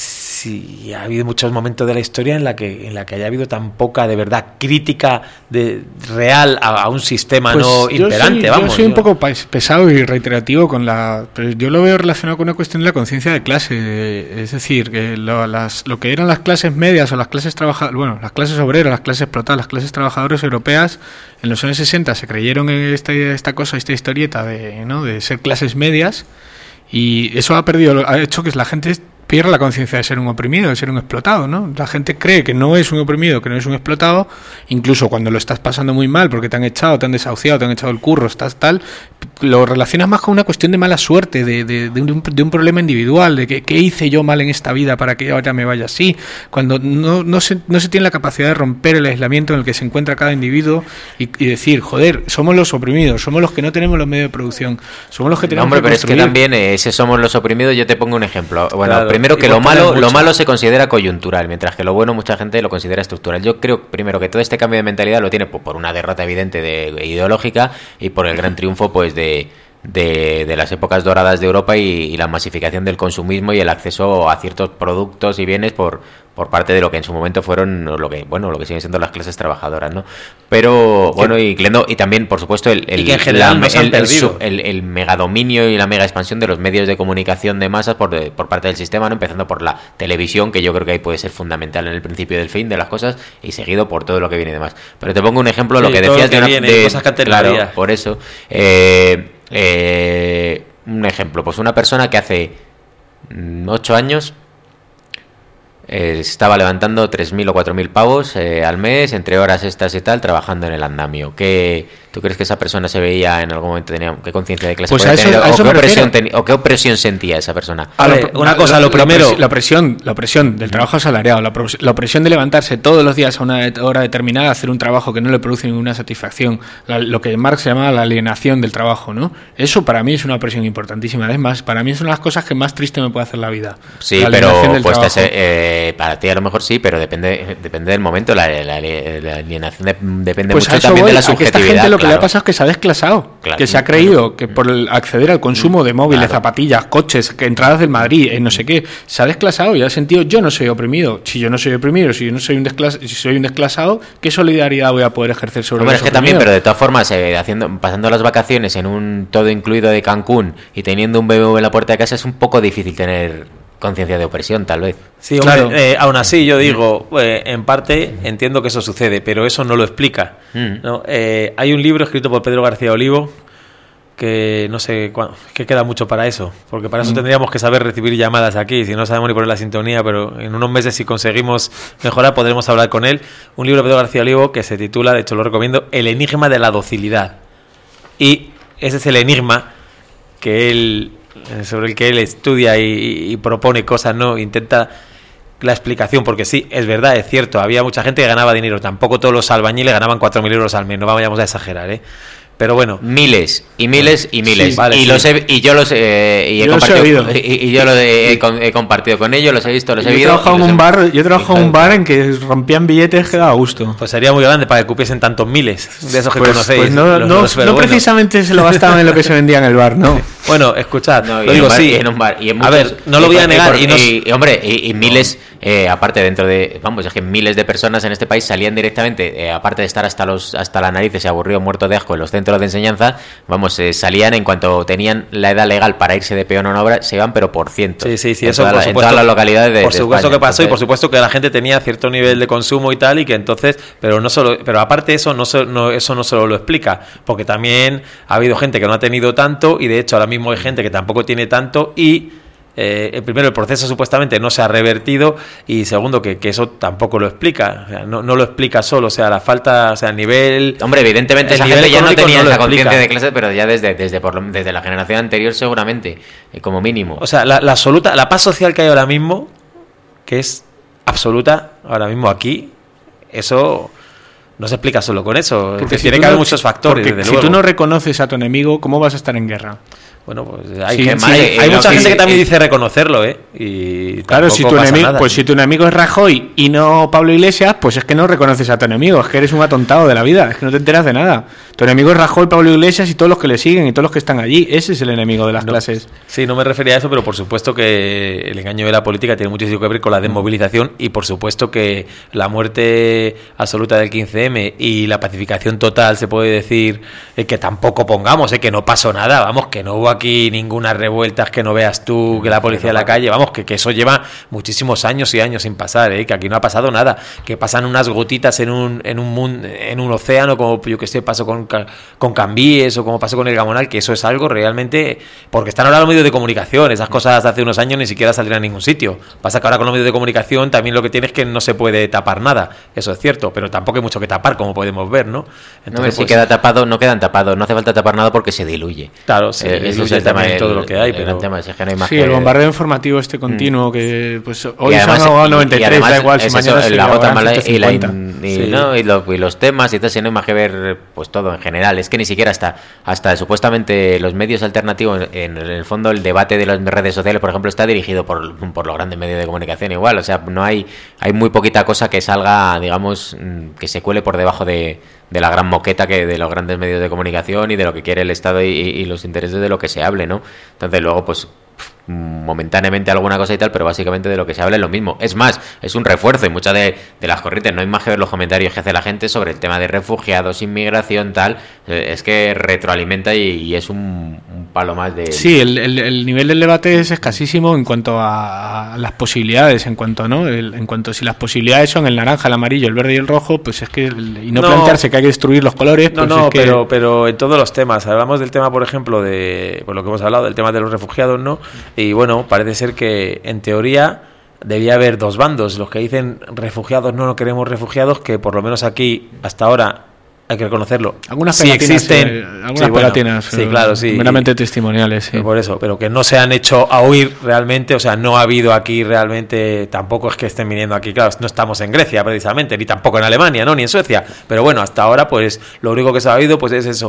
si ha habido muchos momentos de la historia en la que en la que haya habido tan poca de verdad crítica de real a, a un sistema pues no imperante. Soy, vamos, yo soy yo... un poco pesado y reiterativo con la, pero yo lo veo relacionado con una cuestión de la conciencia de clase, es decir, que lo, las, lo que eran las clases medias o las clases trabajadoras, bueno, las clases obreras, las clases explotadas, las clases trabajadoras europeas en los años sesenta se creyeron en esta esta cosa, esta historieta de, ¿no?, de ser clases medias, y eso ha perdido, ha hecho que la gente pierde la conciencia de ser un oprimido, de ser un explotado, ¿no? La gente cree que no es un oprimido, que no es un explotado, incluso cuando lo estás pasando muy mal porque te han echado, te han desahuciado, te han echado el curro, estás tal, lo relacionas más con una cuestión de mala suerte, de, de, de, un, de un problema individual, de que qué hice yo mal en esta vida para que ahora me vaya así, cuando no, no, se, no se tiene la capacidad de romper el aislamiento en el que se encuentra cada individuo y, y decir, joder, somos los oprimidos, somos los que no tenemos los medios de producción, somos los que tenemos no, hombre, que pero construir. Es que también eh, ese somos los oprimidos, yo te pongo un ejemplo. Bueno, claro. Primero que lo malo, lo malo se considera coyuntural, mientras que lo bueno mucha gente lo considera estructural. Yo creo primero que todo este cambio de mentalidad lo tiene por una derrota evidente de ideológica y por el gran triunfo pues de, de, de las épocas doradas de Europa y, y la masificación del consumismo y el acceso a ciertos productos y bienes por por parte de lo que en su momento fueron lo que bueno lo que siguen siendo las clases trabajadoras, ¿no? Pero bueno, y, y también por supuesto el el, y que en general la, nos han el, perdido. el, el, el megadominio y la mega expansión de los medios de comunicación de masas por, de, por parte del sistema, ¿no? Empezando por la televisión, que yo creo que ahí puede ser fundamental en el principio del fin de las cosas, y seguido por todo lo que viene de más. Pero te pongo un ejemplo, sí, lo que decías lo que de, una, viene, de cosas que claro, por eso eh, eh, un ejemplo, pues una persona que hace ocho años Eh, estaba levantando tres mil o cuatro mil pavos eh, al mes, entre horas estas y tal, trabajando en el andamio. ¿Qué, ¿Tú crees que esa persona se veía en algún momento, tenía qué conciencia de clase pues podía eso, tener? ¿O, qué opresión ten, ¿O qué opresión sentía esa persona? A ver, una cosa, lo primero... La opresión, la opresión del trabajo asalariado, la, la opresión de levantarse todos los días a una hora determinada, hacer un trabajo que no le produce ninguna satisfacción, la, lo que Marx llamaba la alienación del trabajo, ¿no? Eso para mí es una opresión importantísima. Además, para mí es una de las cosas que más triste me puede hacer la vida. Sí, pero pues te, eh, para ti a lo mejor sí, pero depende depende del momento. La, la, la alienación de, depende pues mucho también voy, de la a subjetividad. Que esta gente lo que claro. le ha pasado es que se ha desclasado, claro. que se ha creído que por el acceder al consumo de móviles, claro. zapatillas, coches, que entradas del Madrid, en no sé qué, se ha desclasado y ha sentido yo no soy oprimido. Si yo no soy oprimido, si yo no soy un desclas, si soy un desclasado, ¿qué solidaridad voy a poder ejercer sobre Hombre, los es que también, pero de todas formas, eh, haciendo, pasando las vacaciones en un todo incluido de Cancún y teniendo un B M W en la puerta de casa es un poco difícil tener conciencia de opresión, tal vez. Sí, hombre, claro. eh, aún así yo digo, eh, en parte entiendo que eso sucede, pero eso no lo explica, mm. ¿no? Eh, hay un libro escrito por Pedro García Olivo que no sé cuándo, que queda mucho para eso, porque para eso Mm. tendríamos que saber recibir llamadas aquí, si no sabemos ni poner la sintonía, pero en unos meses si conseguimos mejorar podremos hablar con él. Un libro de Pedro García Olivo que se titula, de hecho lo recomiendo, El enigma de la docilidad. Y ese es el enigma que él, sobre el que él estudia y, y propone cosas, ¿no? Intenta la explicación, porque sí, es verdad, es cierto, había mucha gente que ganaba dinero, tampoco todos los albañiles ganaban cuatro mil euros al mes, no vayamos a exagerar, ¿eh? Pero bueno, miles y miles y miles. Sí, vale, y sí. los he, y yo los he, y he Yo los he compartido oído. y, y yo los he, he con- he compartido con ellos, los he visto, los Yo he he oído. trabajado y en los un he- bar, yo he trabajado en un claro. bar en que rompían billetes que daba gusto. pues sería muy grande para que cupiesen tantos miles de esos que Pues, conocéis. pues no, los- no, los- pero no bueno. precisamente se lo gastaban en lo que se vendía en el bar, ¿no? Bueno, escuchad, No, y lo en digo un bar- sí. y en un bar, y en a muchos- ver, no lo y voy a por- negar. y, Y, por- no- y- y, hombre, y, y miles, eh, aparte dentro de, vamos, es que miles de personas en este país salían directamente, eh, aparte de estar hasta los hasta las narices y aburrido muerto de asco en los centros de enseñanza, vamos, eh, salían en cuanto tenían la edad legal para irse de peón a una obra, se iban pero por ciento. Sí, sí, sí, en eso toda por la- en supuesto. todas las localidades de Por de supuesto España. que pasó y por Entonces, supuesto que la gente tenía cierto nivel de consumo y tal, y que entonces, pero no solo, pero aparte eso no, so- no eso no solo lo explica, porque también ha habido gente que no ha tenido tanto y de hecho ahora mismo hay gente que tampoco tiene tanto y eh, el primero, el proceso supuestamente no se ha revertido y segundo, que, que eso tampoco lo explica, o sea, no, no lo explica solo, o sea, la falta, o sea, el nivel... Hombre, evidentemente el esa nivel gente ya no económico tenía no lo esa conciencia explica. de clase, pero ya desde desde por lo- desde la generación anterior seguramente, eh, como mínimo. O sea, la, la absoluta, la paz social que hay ahora mismo, que es absoluta ahora mismo aquí, eso no se explica solo con eso. Porque si tiene tú que haber no- muchos factores, porque desde si luego. tú no reconoces a tu enemigo, ¿cómo vas a estar en guerra? Bueno, pues hay, Sí, gente- sí, hay, y hay lo mucha que- gente que también y- dice reconocerlo, ¿eh? Y Claro, si tu tampoco pasa enemigo, nada. pues si tu enemigo es Rajoy y no Pablo Iglesias, pues es que no reconoces a tu enemigo, es que eres un atontado de la vida, es que no te enteras de nada. Tu enemigo es Rajoy, Pablo Iglesias y todos los que le siguen y todos los que están allí. Ese es el enemigo de las No. clases. Sí, no me refería a eso, pero por supuesto que el engaño de la política tiene muchísimo que ver con la desmovilización y por supuesto que la muerte absoluta del quince eme y la pacificación total, se puede decir, eh, que tampoco pongamos, eh, que no pasó nada, vamos, que no hubo aquí ninguna revueltas que no veas tú, que la policía en la calle, vamos, que, que eso lleva muchísimos años y años sin pasar, eh, que aquí no ha pasado nada, que pasan unas gotitas en un en un mun- en un océano, como yo que sé, pasó con, Ca- con Cambies o como pasó con el Gamonal, que eso es algo realmente, porque están ahora los medios de comunicación, esas cosas hace unos años ni siquiera saldrían a ningún sitio, pasa que ahora con los medios de comunicación también lo que tiene es que no se puede tapar nada, eso es cierto, pero tampoco hay mucho que tapar, como podemos ver, ¿no? No, si pues, queda tapado, no quedan tapados, no hace falta tapar nada porque se diluye. claro, sí, Eh, ese diluye es el tema, también todo el- lo que hay, el pero... gran tema, es que no hay más Sí, que- el bombardeo informativo este continuo que pues Y hoy se han además- ahogado y- noventa y y tres, además da igual, si es mañana eso, se la gota grabarán mala y, la, ciento in- cincuenta. y, Sí. ¿no? y, lo- y los temas y tal, si no hay más que ver pues todo en general, es que ni siquiera hasta hasta supuestamente los medios alternativos, en, en el fondo el debate de las redes sociales, por ejemplo, está dirigido por, por los grandes medios de comunicación igual, o sea, no hay hay muy poquita cosa que salga, digamos, mm, que se cuele por debajo de, de la gran moqueta que de los grandes medios de comunicación y de lo que quiere el Estado y, y los intereses de lo que se hable, ¿no? Entonces luego pues momentáneamente alguna cosa y tal, pero básicamente de lo que se habla es lo mismo. Es más, es un refuerzo y muchas de, de las corrientes, no hay más que ver los comentarios que hace la gente sobre el tema de refugiados, inmigración, tal, eh, es que retroalimenta y, y es un, un palo más de... Sí, el, el, el nivel del debate es escasísimo en cuanto a, a las posibilidades, en cuanto no, el, en cuanto si las posibilidades son el naranja, el amarillo, el verde y el rojo, pues es que el- y no, No. plantearse que hay que destruir los colores, No, pues no, es que pero, pero en todos los temas. Hablamos del tema, por ejemplo, de por lo que hemos hablado, del tema de los refugiados, ¿no? Y bueno, parece ser que en teoría debía haber dos bandos. Los que dicen refugiados, no, no queremos refugiados, que por lo menos aquí, hasta ahora, hay que reconocerlo. algunas sí pegatinas, existen. eh, algunas Sí, bueno, pegatinas, sí, eh, claro, sí. meramente testimoniales, sí. Pero por eso, pero que no se han hecho a oír realmente, o sea, no ha habido aquí realmente, tampoco es que estén viniendo aquí, claro, no estamos en Grecia precisamente, ni tampoco en Alemania, ¿no? Ni en Suecia, pero bueno, hasta ahora pues lo único que se ha oído pues es eso,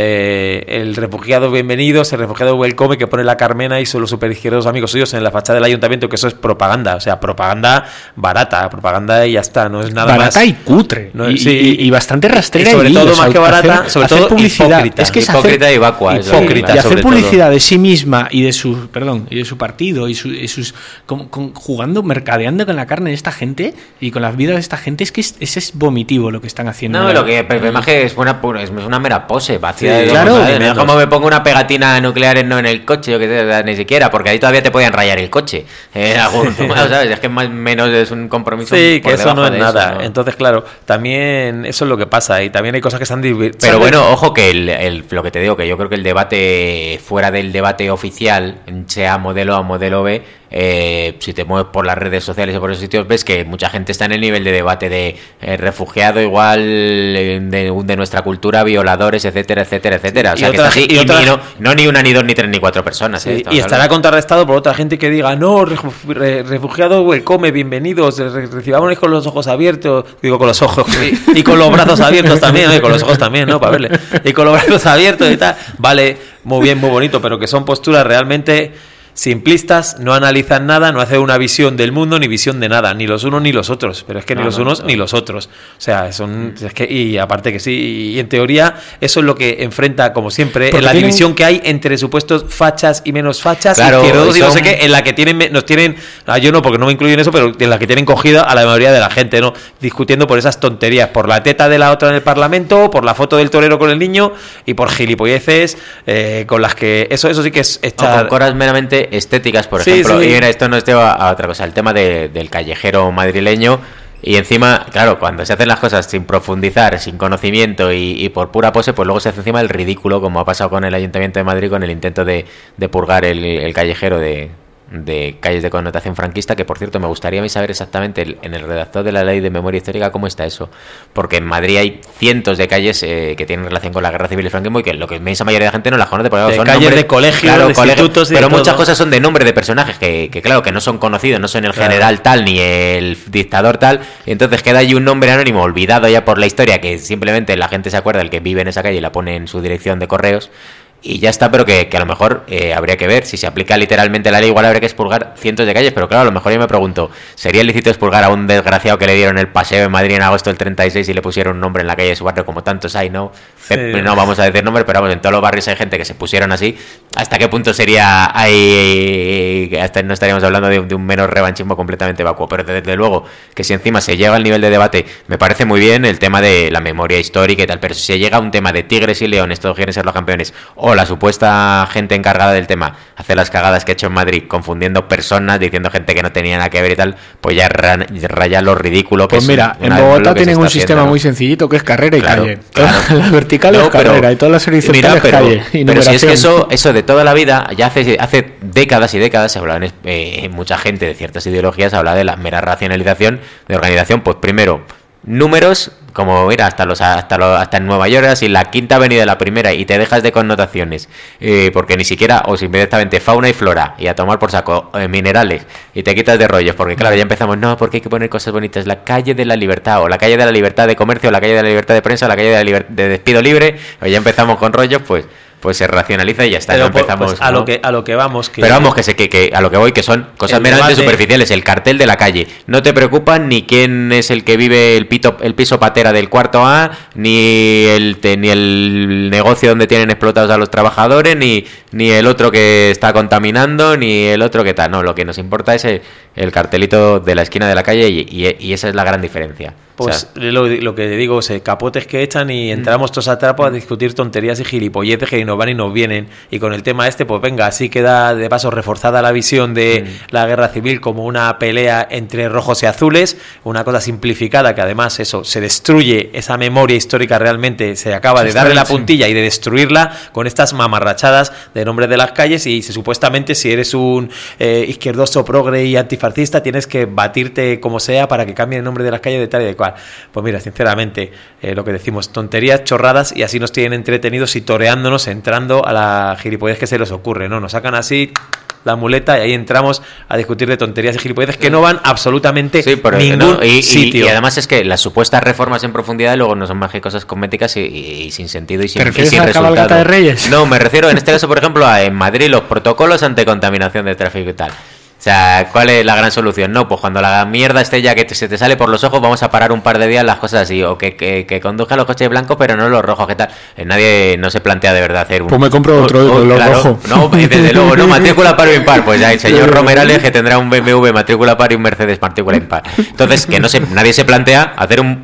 eh, el refugiado bienvenido, el refugiado welcome que pone la Carmena y son los superizquierdos amigos suyos en la fachada del ayuntamiento, que eso es propaganda, o sea, propaganda barata, propaganda y ya está, no es nada barata más. y cutre No, y, sí. y- y bastante rastrera Y sobre y vil, todo, o sea, más que barata, hacer- sobre hacer todo publicidad. hipócrita. Es que es Hipócrita hacer- y vacua, es lo que- hipócrita, y hacer sobre publicidad de sí misma y de su perdón y de su partido y, su- y sus con- con- jugando mercadeando con la carne de esta gente y con las vidas de esta gente, es que es, ese es vomitivo lo que están haciendo. No, La- lo que pero además que es una pura- es una mera pose vacía Sí, de claro. ¿sabes? No es menos. como me pongo una pegatina nuclear no en el coche, yo que sé, o sea, ni siquiera, porque ahí todavía te podían rayar el coche. Eh, algún- ¿sabes? Es que más menos es un compromiso. Sí, por que eso no debajo es de nada. ¿no? Entonces, claro, también eso es lo que pasa. Y también también hay cosas que están divirtiendo. Pero bueno, ojo que el, el, lo que te digo, que yo creo que el debate fuera del debate oficial, sea modelo A o modelo B, eh, si te mueves por las redes sociales o por esos sitios, ves que mucha gente está en el nivel de debate de eh, refugiado igual de, de nuestra cultura, violadores, etcétera, etcétera, etcétera. O sea, y que otra, está así, y y otra, no, no ni una, ni dos, ni tres, ni cuatro personas. Sí, eh, y estará hablando. contrarrestado por otra gente que diga, no, refugiados, welcome, bienvenidos, recibámonos con los ojos abiertos, digo con los ojos, y, y con los brazos abiertos también, ¿no? Y con los ojos también, ¿no? Para verle. Y con los brazos abiertos y tal. Vale, muy bien, muy bonito, pero que son posturas realmente simplistas, no analizan nada, no hacen una visión del mundo ni visión de nada, ni los unos ni los otros, pero es que no, ni los no, unos no. ni los otros, o sea, son es que y aparte que sí, y en teoría eso es lo que enfrenta, como siempre, en la tienen... división que hay entre supuestos fachas y menos fachas, claro, izquierdos y son... no sé qué, en la que tienen nos tienen, ah, yo no porque no me incluyo en eso, pero en la que tienen cogida a la mayoría de la gente, ¿no? Discutiendo por esas tonterías, por la teta de la otra en el Parlamento, por la foto del torero con el niño y por gilipolleces eh, con las que eso eso sí que es echar... o con cosas meramente estéticas, por sí, ejemplo, sí. Y mira, esto nos lleva a otra cosa, el tema de, del callejero madrileño, y encima, claro, cuando se hacen las cosas sin profundizar, sin conocimiento y, y por pura pose, pues luego se hace encima el ridículo, como ha pasado con el Ayuntamiento de Madrid con el intento de, de purgar el, el callejero de, de calles de connotación franquista, que por cierto me gustaría a mí saber exactamente el, en el redactor de la ley de memoria histórica cómo está eso, porque en Madrid hay cientos de calles eh, que tienen relación con la guerra civil y el franquismo y que lo que inmensa mayoría de gente no las conoce, porque de son calles nombres, de colegios, claro, de colegios, institutos y pero de muchas todo. Cosas son de nombre de personajes que, que claro que no son conocidos, no son el claro. general tal ni el dictador tal, y entonces queda ahí un nombre anónimo olvidado ya por la historia, que simplemente la gente se acuerda, el que vive en esa calle y la pone en su dirección de correos y ya está, pero que, que a lo mejor eh, habría que ver si se aplica literalmente la ley, igual habría que expurgar cientos de calles, pero claro, a lo mejor yo me pregunto, ¿sería lícito expurgar a un desgraciado que le dieron el paseo en Madrid en agosto del treinta y seis y le pusieron un nombre en la calle de su barrio, como tantos hay, ¿no? Sí. No vamos a decir nombres, pero vamos, en todos los barrios hay gente que se pusieron así. ¿Hasta qué punto sería ahí? Hasta no estaríamos hablando de, de un menos revanchismo completamente vacuo, pero desde luego que si encima se llega al nivel de debate, me parece muy bien el tema de la memoria histórica y tal, pero si se llega a un tema de tigres y leones, todos quieren ser los campeones, o la supuesta gente encargada del tema hace las cagadas que ha hecho en Madrid, confundiendo personas, diciendo gente que no tenía nada que ver y tal, pues ya raya lo ridículo que pues es. Pues mira, en Bogotá tienen un sistema haciendo, ¿no? muy sencillito que es carrera y claro, calle. Claro. La vertical no, es carrera pero, y todas las horizontales mira, pero, calle. Pero si es que eso, eso de toda la vida, ya hace, hace décadas y décadas se hablaba, eh, mucha gente de ciertas ideologías habla de la mera racionalización de organización, pues primero números, como mira, hasta los hasta los, hasta en Nueva York, así la quinta avenida de la primera, y te dejas de connotaciones, eh, porque ni siquiera, o si directamente fauna y flora, y a tomar por saco eh, minerales, y te quitas de rollos, porque claro, ya empezamos, no, porque hay que poner cosas bonitas, la calle de la libertad, o la calle de la libertad de comercio, o la calle de la libertad de prensa, o la calle de, la liber- de despido libre, o ya empezamos con rollos, pues pues se racionaliza y ya está. Pero no empezamos pues a ¿no? lo que a lo que vamos que pero vamos que sé que, que a lo que voy que son cosas meramente debate... superficiales, el cartel de la calle, no te preocupan ni quién es el que vive el pito, el piso patera del cuarto A, ni el te, ni el negocio donde tienen explotados a los trabajadores, ni ni el otro que está contaminando, ni el otro que tal, no, lo que nos importa es el, el cartelito de la esquina de la calle y, y, y esa es la gran diferencia. Pues o sea, lo, lo que digo, se capotes que echan y entramos todos a trapo a discutir tonterías y gilipolletes que nos van y nos vienen. Y con el tema este, pues venga, así queda de paso reforzada la visión de mm. la guerra civil como una pelea entre rojos y azules, una cosa simplificada que además eso se destruye esa memoria histórica realmente, se acaba de darle la puntilla y de destruirla con estas mamarrachadas de nombres de las calles y se, supuestamente si eres un eh, izquierdoso, progre y antifascista tienes que batirte como sea para que cambie el nombre de las calles de tal y de cual. Pues mira, sinceramente, eh, lo que decimos, tonterías, chorradas, y así nos tienen entretenidos y toreándonos, entrando a la gilipollez que se les ocurre, ¿no? Nos sacan así la muleta y ahí entramos a discutir de tonterías y gilipolleces que no van absolutamente sí, pero, ningún no, y, sitio. Y, y además es que las supuestas reformas en profundidad luego no son más que cosas cosméticas y, y, y sin sentido y sin, ¿Te refieres y sin a la resultado. cabalgata de Reyes? No, me refiero en este caso, por ejemplo, a en Madrid los protocolos ante contaminación de tráfico y tal. O sea, ¿cuál es la gran solución? No, pues cuando la mierda esté ya que te, se te sale por los ojos, vamos a parar un par de días las cosas así. O que, que, que conduzca los coches blancos, pero no los rojos, ¿qué tal? Eh, nadie no se plantea de verdad hacer un... Pues me compro otro de un, los claro, rojos. No, desde luego, no, matrícula par o impar. Pues ya el señor Romerales que tendrá un B M W matrícula par y un Mercedes matrícula impar. Entonces, que no se, nadie se plantea hacer un... un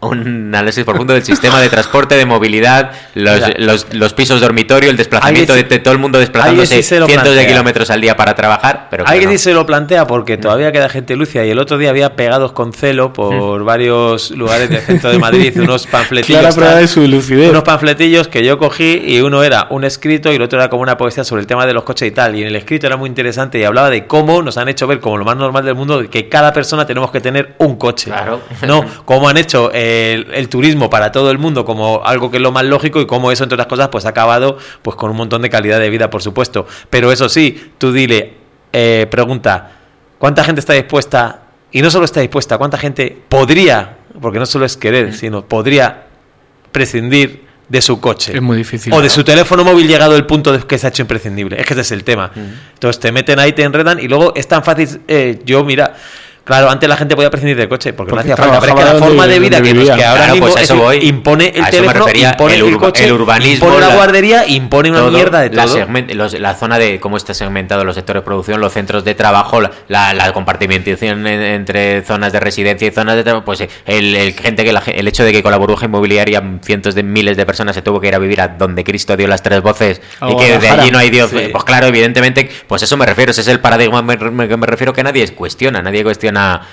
un análisis profundo del sistema de transporte, de movilidad, los, los, los pisos dormitorio, el desplazamiento de, de todo el mundo desplazándose sí cientos de kilómetros al día para trabajar. Pero alguien no. sí se lo plantea porque todavía queda gente lucia, y el otro día había pegados con celo por mm. varios lugares del centro de Madrid unos panfletillos. Clara prueba de su lucidez. Unos panfletillos que yo cogí, y uno era un escrito y el otro era como una poesía sobre el tema de los coches y tal. Y en el escrito era muy interesante y hablaba de cómo nos han hecho ver como lo más normal del mundo que cada persona tenemos que tener un coche. Claro. No, cómo han hecho el, el turismo para todo el mundo como algo que es lo más lógico, y cómo eso, entre otras cosas, pues ha acabado pues con un montón de calidad de vida, por supuesto. Pero eso sí, tú dile, eh, pregunta, ¿cuánta gente está dispuesta? Y no solo está dispuesta, ¿cuánta gente podría, porque no solo es querer, sino podría prescindir de su coche? Es muy difícil. O de ¿no? su teléfono móvil llegado al punto de que se ha hecho imprescindible. Es que ese es el tema. Mm. Entonces te meten ahí, te enredan, y luego es tan fácil. Eh, yo, mira... Claro, antes la gente podía prescindir del coche porque, porque no hacía falta, pero es que la forma de vida que, que ahora claro, mismo pues eso voy. impone el teléfono, impone el, el coche, el urbanismo, impone la, la guardería, impone una todo, mierda de todo. La, segment, los, la zona de cómo está segmentado los sectores de producción, los centros de trabajo, la, la, la compartimentación en, entre zonas de residencia y zonas de trabajo, pues el, el gente que la, el hecho de que con la burbuja inmobiliaria cientos de miles de personas se tuvo que ir a vivir a donde Cristo dio las tres voces oh, y que de allí no hay Dios, sí. Pues claro, evidentemente, pues eso me refiero, ese es el paradigma que me, me, me refiero, que nadie cuestiona, nadie cuestiona.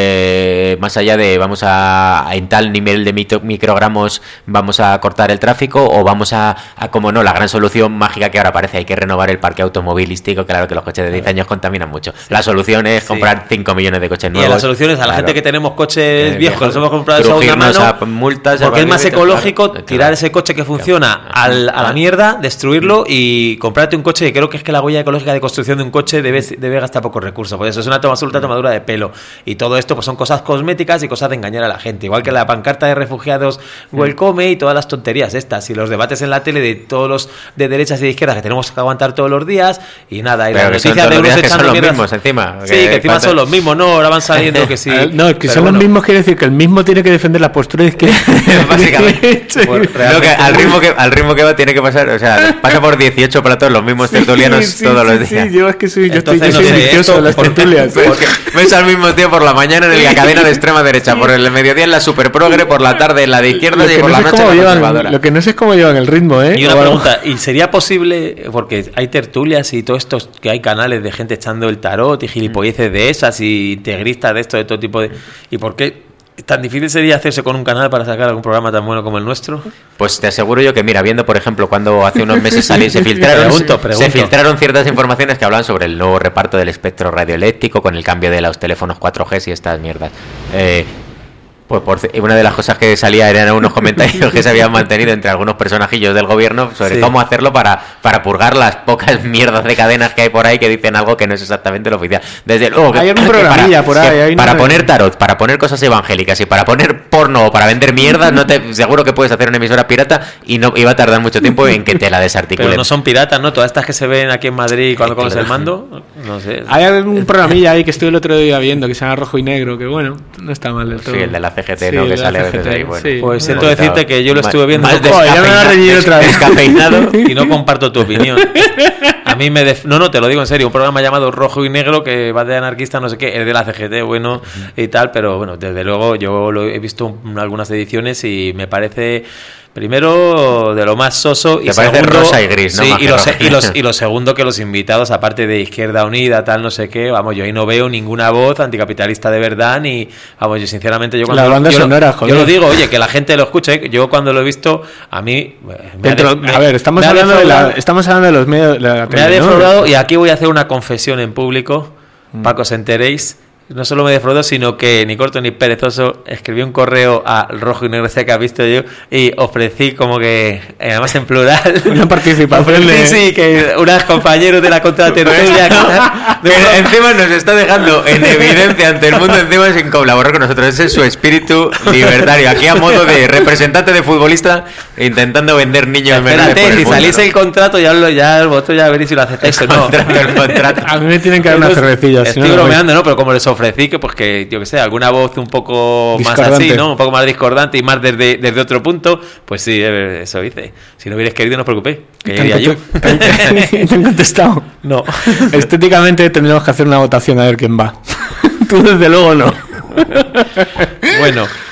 Eh, más allá de vamos a, a en tal nivel de micro, microgramos vamos a cortar el tráfico, o vamos a, a como no, la gran solución mágica que ahora parece, hay que renovar el parque automovilístico. Claro que los coches de diez años contaminan mucho. Sí. La solución es comprar sí. cinco millones de coches nuevos. Y la solución es a la claro. gente que tenemos coches eh, viejos, los hemos comprado de segunda mano, a multas, porque a es más ecológico claro, tirar ese coche que funciona claro. al, a la mierda, destruirlo y comprarte un coche. Y creo que es que la huella ecológica de construcción de un coche debe, debe gastar pocos recursos. Por eso es una toma absoluta tomadura de pelo. Y todo esto pues son cosas cosméticas y cosas de engañar a la gente, igual que la pancarta de refugiados welcome y todas las tonterías estas, y los debates en la tele de todos los de derechas y de izquierdas que tenemos que aguantar todos los días, y nada, y pero las noticias de unos echando son los mierdas. Mismos encima, sí, que, que encima falta... son los mismos, no, ahora van saliendo que sí. No, que son bueno. los mismos, quiere decir que el mismo tiene que defender la postura de izquierda. Básicamente. Pues, no, que al ritmo que al ritmo que va tiene que pasar, o sea, pasa por dieciocho platos los mismos tertulianos sí, sí, todos sí, los días. Sí, yo es que soy, yo Entonces, estoy, yo no soy sé, esto, las tertulias. Ves al mismo tiempo por la mañana en la cadena de extrema derecha, por el mediodía en la super progre, por la tarde en la de izquierda y por no la noche en la llevan, conservadora. Lo que no sé es cómo llevan el ritmo, ¿eh? Y una pregunta, ¿y sería posible, porque hay tertulias y todo esto, que hay canales de gente echando el tarot y gilipolleces de esas y integristas de esto, de todo tipo de... ¿Y por qué tan difícil sería hacerse con un canal para sacar algún programa tan bueno como el nuestro? Pues te aseguro yo que, mira, viendo por ejemplo cuando hace unos meses salí, se filtraron, pregunto, pregunto. se filtraron ciertas informaciones que hablan sobre el nuevo reparto del espectro radioeléctrico con el cambio de los teléfonos cuatro G y estas mierdas. Eh... Pues por, una de las cosas que salía eran unos comentarios que se habían mantenido entre algunos personajillos del gobierno sobre sí. cómo hacerlo para, para purgar las pocas mierdas de cadenas que hay por ahí que dicen algo que no es exactamente lo oficial. Desde luego que, hay un programilla para, por ahí, hay para no poner tarot, para poner cosas evangélicas y para poner porno o para vender mierdas, no te seguro que puedes hacer una emisora pirata y no iba a tardar mucho tiempo en que te la desarticulen. Pero no son piratas, ¿no? Todas estas que se ven aquí en Madrid cuando coges el mando, no sé. Hay un programilla ahí que estuve el otro día viendo que se llama Rojo y Negro, que bueno, no está mal del todo. Sí, el de la C G T, sí, ¿no? Que sale a veces ahí, bueno. Sí. Pues siento decirte que yo lo estuve viendo más poco, ya me lo ha reñido otra vez. Descafeinado y no comparto tu opinión. A mí me def... no, no, te lo digo en serio, un programa llamado Rojo y Negro que va de anarquista, no sé qué, es de la C G T, bueno, y tal, pero bueno, desde luego yo lo he visto en algunas ediciones y me parece... Primero, de lo más soso. Y y parece segundo, rosa y gris, ¿no? Sí, y, los, y, los, y lo segundo, que los invitados, aparte de Izquierda Unida, tal, no sé qué, vamos, yo ahí no veo ninguna voz anticapitalista de verdad, ni, vamos, yo sinceramente, yo cuando... La banda yo, sonora, yo, joder. yo lo digo, oye, que la gente lo escuche, yo cuando lo he visto, a mí... Me Dentro, ha de, me, a ver, estamos hablando, de la, estamos hablando de los medios... De la me ha defraudado, ¿no? Y aquí voy a hacer una confesión en público, mm. para que os enteréis. No solo me defraudó, sino que ni corto ni perezoso escribí un correo a Rojo y Negro, que ha visto yo, y ofrecí como que, además en plural, una participación de... Sí, que unos compañeros de la contratertulia encima nos está dejando en evidencia ante el mundo, encima sin colaborar con nosotros. Ese es su espíritu libertario, aquí a modo de representante de futbolista intentando vender niños menores. Espérate, si mundo, salís ¿no? el contrato, ya, lo, ya vosotros ya veréis si lo aceptáis o no. Contrato, el contrato. A mí me tienen que dar unas cervecillas. Estoy si no, bromeando, ¿no? Pero como les ofrecí que, pues que, yo que sé, alguna voz un poco más así, ¿no? Un poco más discordante y más desde, desde otro punto, pues sí, eso hice. Si no hubierais querido, no os preocupéis, que ya iría yo. ¿Te han contestado? No. Estéticamente tendremos que hacer una votación a ver quién va. Tú desde luego no. Bueno,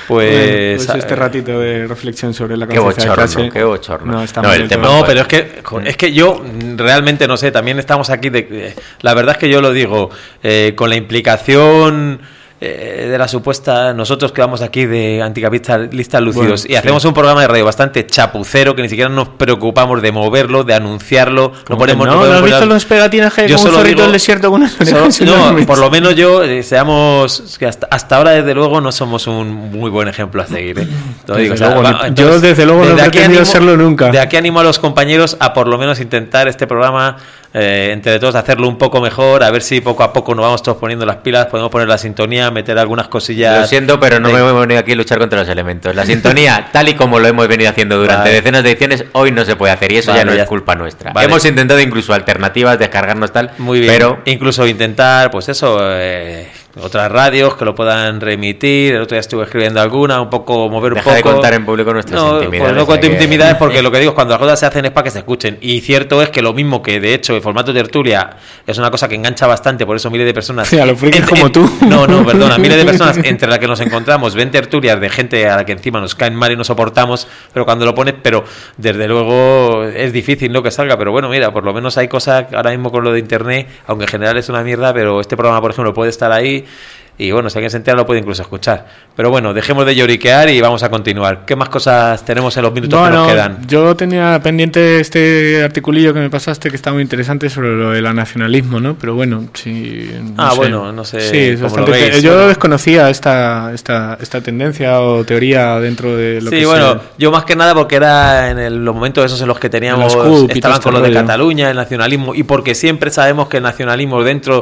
Pues, pues este ratito de reflexión sobre la qué conciencia de bochorno, clase. qué bochorno. No, está No, mal el del tema- todo. No, pero es que es que yo realmente no sé, también estamos aquí de la verdad es que yo lo digo, eh, con la implicación eh, de la supuesta, nosotros que vamos aquí de anticapitalistas lúcidos Bueno, y hacemos sí. un programa de radio bastante chapucero que ni siquiera nos preocupamos de moverlo, de anunciarlo, no Como ponemos que no, podemos ¿no has poner- visto los pegatinajes Yo con un solo zorrito digo- del desierto con unas Solo- orejas no, enormes? por lo menos yo, eh, seamos que hasta, hasta ahora desde luego no somos un muy buen ejemplo a seguir. ¿eh? Te lo digo, Desde o sea, luego, va- ni- yo desde luego no he aquí pretendido serlo nunca. De aquí animo a los compañeros a por lo menos intentar este programa eh, entre todos hacerlo un poco mejor, a ver si poco a poco nos vamos todos poniendo las pilas, podemos poner la sintonía, meter algunas cosillas. Lo siento, pero no de- me hemos venido aquí a luchar contra los elementos. La sintonía, tal y como lo hemos venido haciendo durante Vale. decenas de ediciones, hoy no se puede hacer y eso Vale, ya no ya es culpa nuestra. Vale. Hemos intentado incluso alternativas, descargarnos tal, Muy bien, pero incluso intentar, pues eso, eh, otras radios que lo puedan remitir. El otro día estuve escribiendo alguna, un poco mover un deja poco. de contar en público nuestras No, intimidades. pues no cuento hay que- intimidades porque lo que digo es cuando las cosas se hacen es para que se escuchen. Y cierto es que lo mismo que de hecho el formato tertulia es una cosa que engancha bastante, por eso miles de personas. Sí, a los frikis como tú. No, no, perdona, miles de personas entre las que nos encontramos ven tertulias de gente a la que encima nos caen mal y no soportamos, pero cuando lo pones, pero desde luego es difícil no que salga, pero bueno, mira, por lo menos hay cosas ahora mismo con lo de internet, aunque en general es una mierda, pero este programa, por ejemplo, puede estar ahí. Y bueno, si alguien se entera lo puede incluso escuchar. Pero bueno, dejemos de lloriquear y vamos a continuar. ¿Qué más cosas tenemos en los minutos que Bueno, nos quedan? yo tenía pendiente este articulillo que me pasaste que está muy interesante sobre lo del nacionalismo, ¿no? Pero bueno, sí. No Ah, sé. bueno, no sé Sí, es cómo bastante lo veis, te- yo bueno. desconocía esta, esta, esta tendencia o teoría dentro de lo Sí, que bueno, se- yo más que nada porque era en el- los momentos esos en los que teníamos, En los C U P y estaban todo con lo este de rollo. Cataluña, el nacionalismo, y porque siempre sabemos que el nacionalismo dentro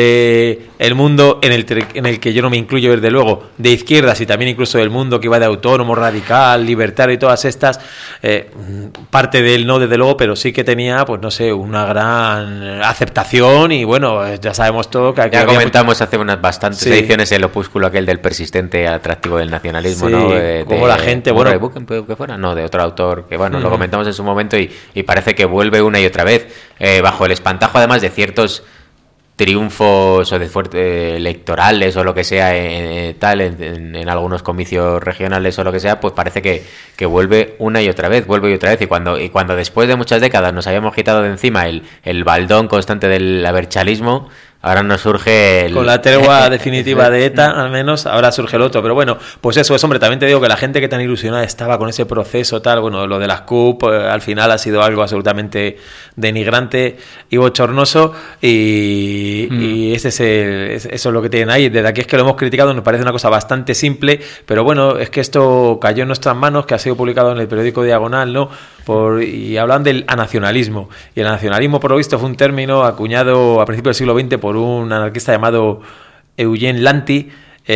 de el mundo en el, tre- en el que yo no me incluyo desde luego, de izquierdas y también incluso del mundo que va de autónomo, radical, libertario y todas estas, eh, parte de él no desde luego, pero sí que tenía, pues no sé, una gran aceptación y bueno, eh, ya sabemos todo que aquí ya había comentamos hace unas bastantes Sí. ediciones el opúsculo aquel del persistente atractivo del nacionalismo, Sí, ¿no? De, como la gente, bueno- Murray Bookchin, puede que fuera, no, de otro autor que bueno, lo Ujú. comentamos en su momento y, y parece que vuelve una y otra vez, eh, bajo el espantajo además de ciertos triunfos o de fuerte, electorales o lo que sea eh, tal en, en- en algunos comicios regionales o lo que sea, pues parece que, que vuelve una y otra vez, vuelve y otra vez y cuando y cuando después de muchas décadas nos habíamos quitado de encima el, el baldón constante del abertzalismo, ahora nos surge el... Con la tregua definitiva de ETA, al menos, ahora surge el otro. Pero bueno, pues eso es, hombre, también te digo que la gente que tan ilusionada estaba con ese proceso, tal, bueno, lo de las C U P, eh, al final ha sido algo absolutamente denigrante y bochornoso, y, Mm. y ese es el- es- eso es lo que tienen ahí. Desde aquí es que lo hemos criticado, nos parece una cosa bastante simple, pero bueno, es que esto cayó en nuestras manos, que ha sido publicado en el periódico Diagonal, ¿no? Por, y hablan del anacionalismo. Y el nacionalismo, por lo visto, fue un término acuñado a principios del siglo veinte por un anarquista llamado Eugene Lanty,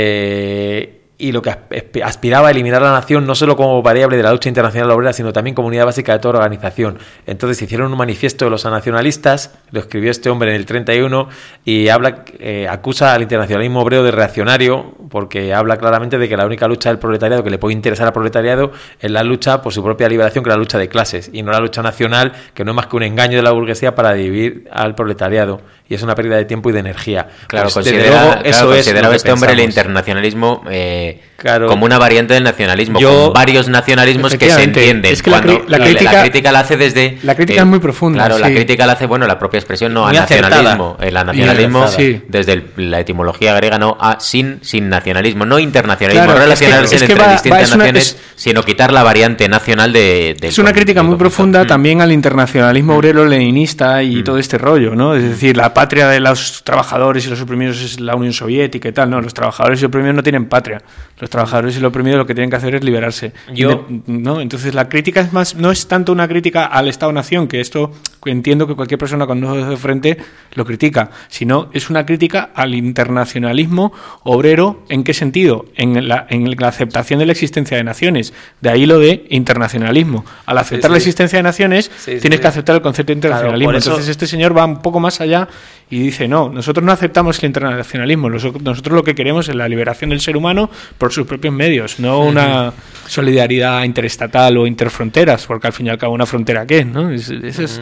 eh, y lo que asp- aspiraba a eliminar la nación no solo como variable de la lucha internacional obrera, sino también como unidad básica de toda organización. Entonces hicieron un manifiesto de los anacionalistas, lo escribió este hombre en el treinta y uno, y habla, eh, acusa al internacionalismo obrero de reaccionario, porque habla claramente de que la única lucha del proletariado que le puede interesar al proletariado es la lucha por su propia liberación, que es la lucha de clases, y no la lucha nacional, que no es más que un engaño de la burguesía para dividir al proletariado, y es una pérdida de tiempo y de energía. Claro, Pues, desde considera, luego, claro, eso es lo consideraba que este hombre el pensamos. internacionalismo eh, Claro. como una variante del nacionalismo, Yo- con varios nacionalismos que se Efectivamente, entienden. es que la Cuando cri- la crítica- la crítica la hace desde... la crítica es muy profunda, Claro, la sí. crítica la hace, bueno, la propia expresión no Muy a nacionalismo. acertada. El nacionalismo, Muy acertada. Sí. desde el- la etimología griega, no a sin, sin nacionalismo, no internacionalismo, Claro, no es que- relacionarse es que entre va- va- distintas es una- naciones, es- sino quitar la variante nacional de... del Es una con- crítica del muy conflicto. profunda Mm. también al internacionalismo obrero leninista y Mm. todo este rollo, ¿no? Es decir, la patria de los trabajadores y los oprimidos es la Unión Soviética y tal, no, los trabajadores y oprimidos no tienen patria. Los trabajadores y los oprimidos lo que tienen que hacer es liberarse. Yo- Inde- ¿no? Entonces la crítica es más, no es tanto una crítica al Estado-Nación, que esto entiendo que cualquier persona con ojos de frente lo critica, sino es una crítica al internacionalismo obrero. ¿En qué sentido? En la, en la aceptación de la existencia de naciones. De ahí lo de internacionalismo. Al aceptar Sí, la sí. existencia de naciones, Sí, sí, tienes sí. que aceptar el concepto de internacionalismo. Claro, por eso- Entonces este señor va un poco más allá y dice, no, nosotros no aceptamos el internacionalismo, nosotros nosotros lo que queremos es la liberación del ser humano por sus propios medios, no una solidaridad interestatal o interfronteras, porque al fin y al cabo una frontera, ¿qué es? ¿no? Es, es, es-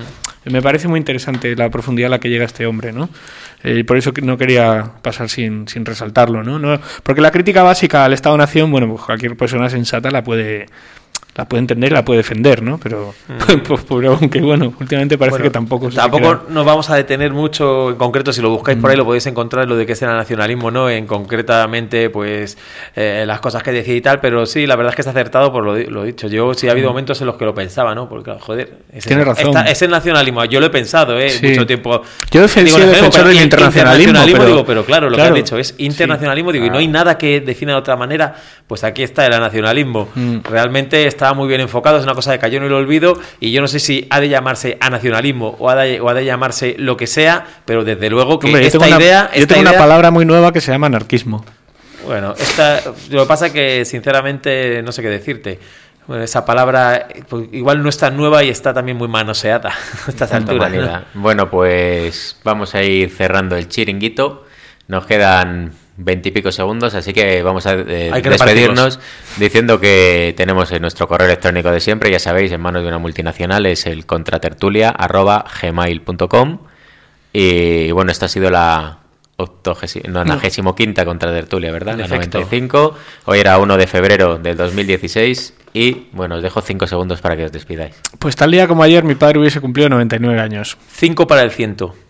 Me parece muy interesante la profundidad a la que llega este hombre, ¿no? Y eh, por eso no quería pasar sin, sin resaltarlo, ¿no? ¿no? Porque la crítica básica al Estado-Nación, bueno, pues cualquier persona sensata la puede... la puede entender, la puede defender, ¿no? Pero, mm. pues, pero aunque bueno, últimamente parece bueno, que tampoco se tampoco nos vamos a detener mucho en concreto, si lo buscáis mm. por ahí lo podéis encontrar, lo de qué es el nacionalismo, ¿no? En concretamente, pues, eh, las cosas que decía y tal, pero sí, la verdad es que está acertado por lo, lo dicho. Yo sí ha habido momentos en los que lo pensaba, ¿no? Porque, joder, ese, tiene razón. Esta, ese nacionalismo, yo lo he pensado, ¿eh? Sí. Mucho tiempo. Yo he sido defensor del internacionalismo, internacionalismo pero, digo, pero claro, lo claro, que has dicho es internacionalismo, sí. digo, y no hay nada que defina de otra manera, pues aquí está el nacionalismo. Mm. Realmente está muy bien enfocado, una cosa que cayó en el olvido y yo no sé si ha de llamarse anacionalismo o ha de, o ha de llamarse lo que sea, pero desde luego que Hombre, esta yo idea... Una, yo esta tengo idea, una palabra muy nueva que se llama anarquismo. Bueno, esta, lo que pasa es que sinceramente no sé qué decirte. Bueno, esa palabra pues, igual no es tan nueva y está también muy manoseada a estas alturas, ¿no? Bueno, pues vamos a ir cerrando el chiringuito. Nos quedan veintipico segundos, así que vamos a eh, que despedirnos diciendo que tenemos en nuestro correo electrónico de siempre, ya sabéis, en manos de una multinacional, es el contratertulia arroba gmail punto com y bueno, esta ha sido la nonagésimo quinta contratertulia, ¿verdad? La noventa y cinco. Hoy era uno de febrero del dos mil dieciséis y bueno, os dejo cinco segundos para que os despidáis. Pues tal día como ayer mi padre hubiese cumplido noventa y nueve años. Cinco para el ciento.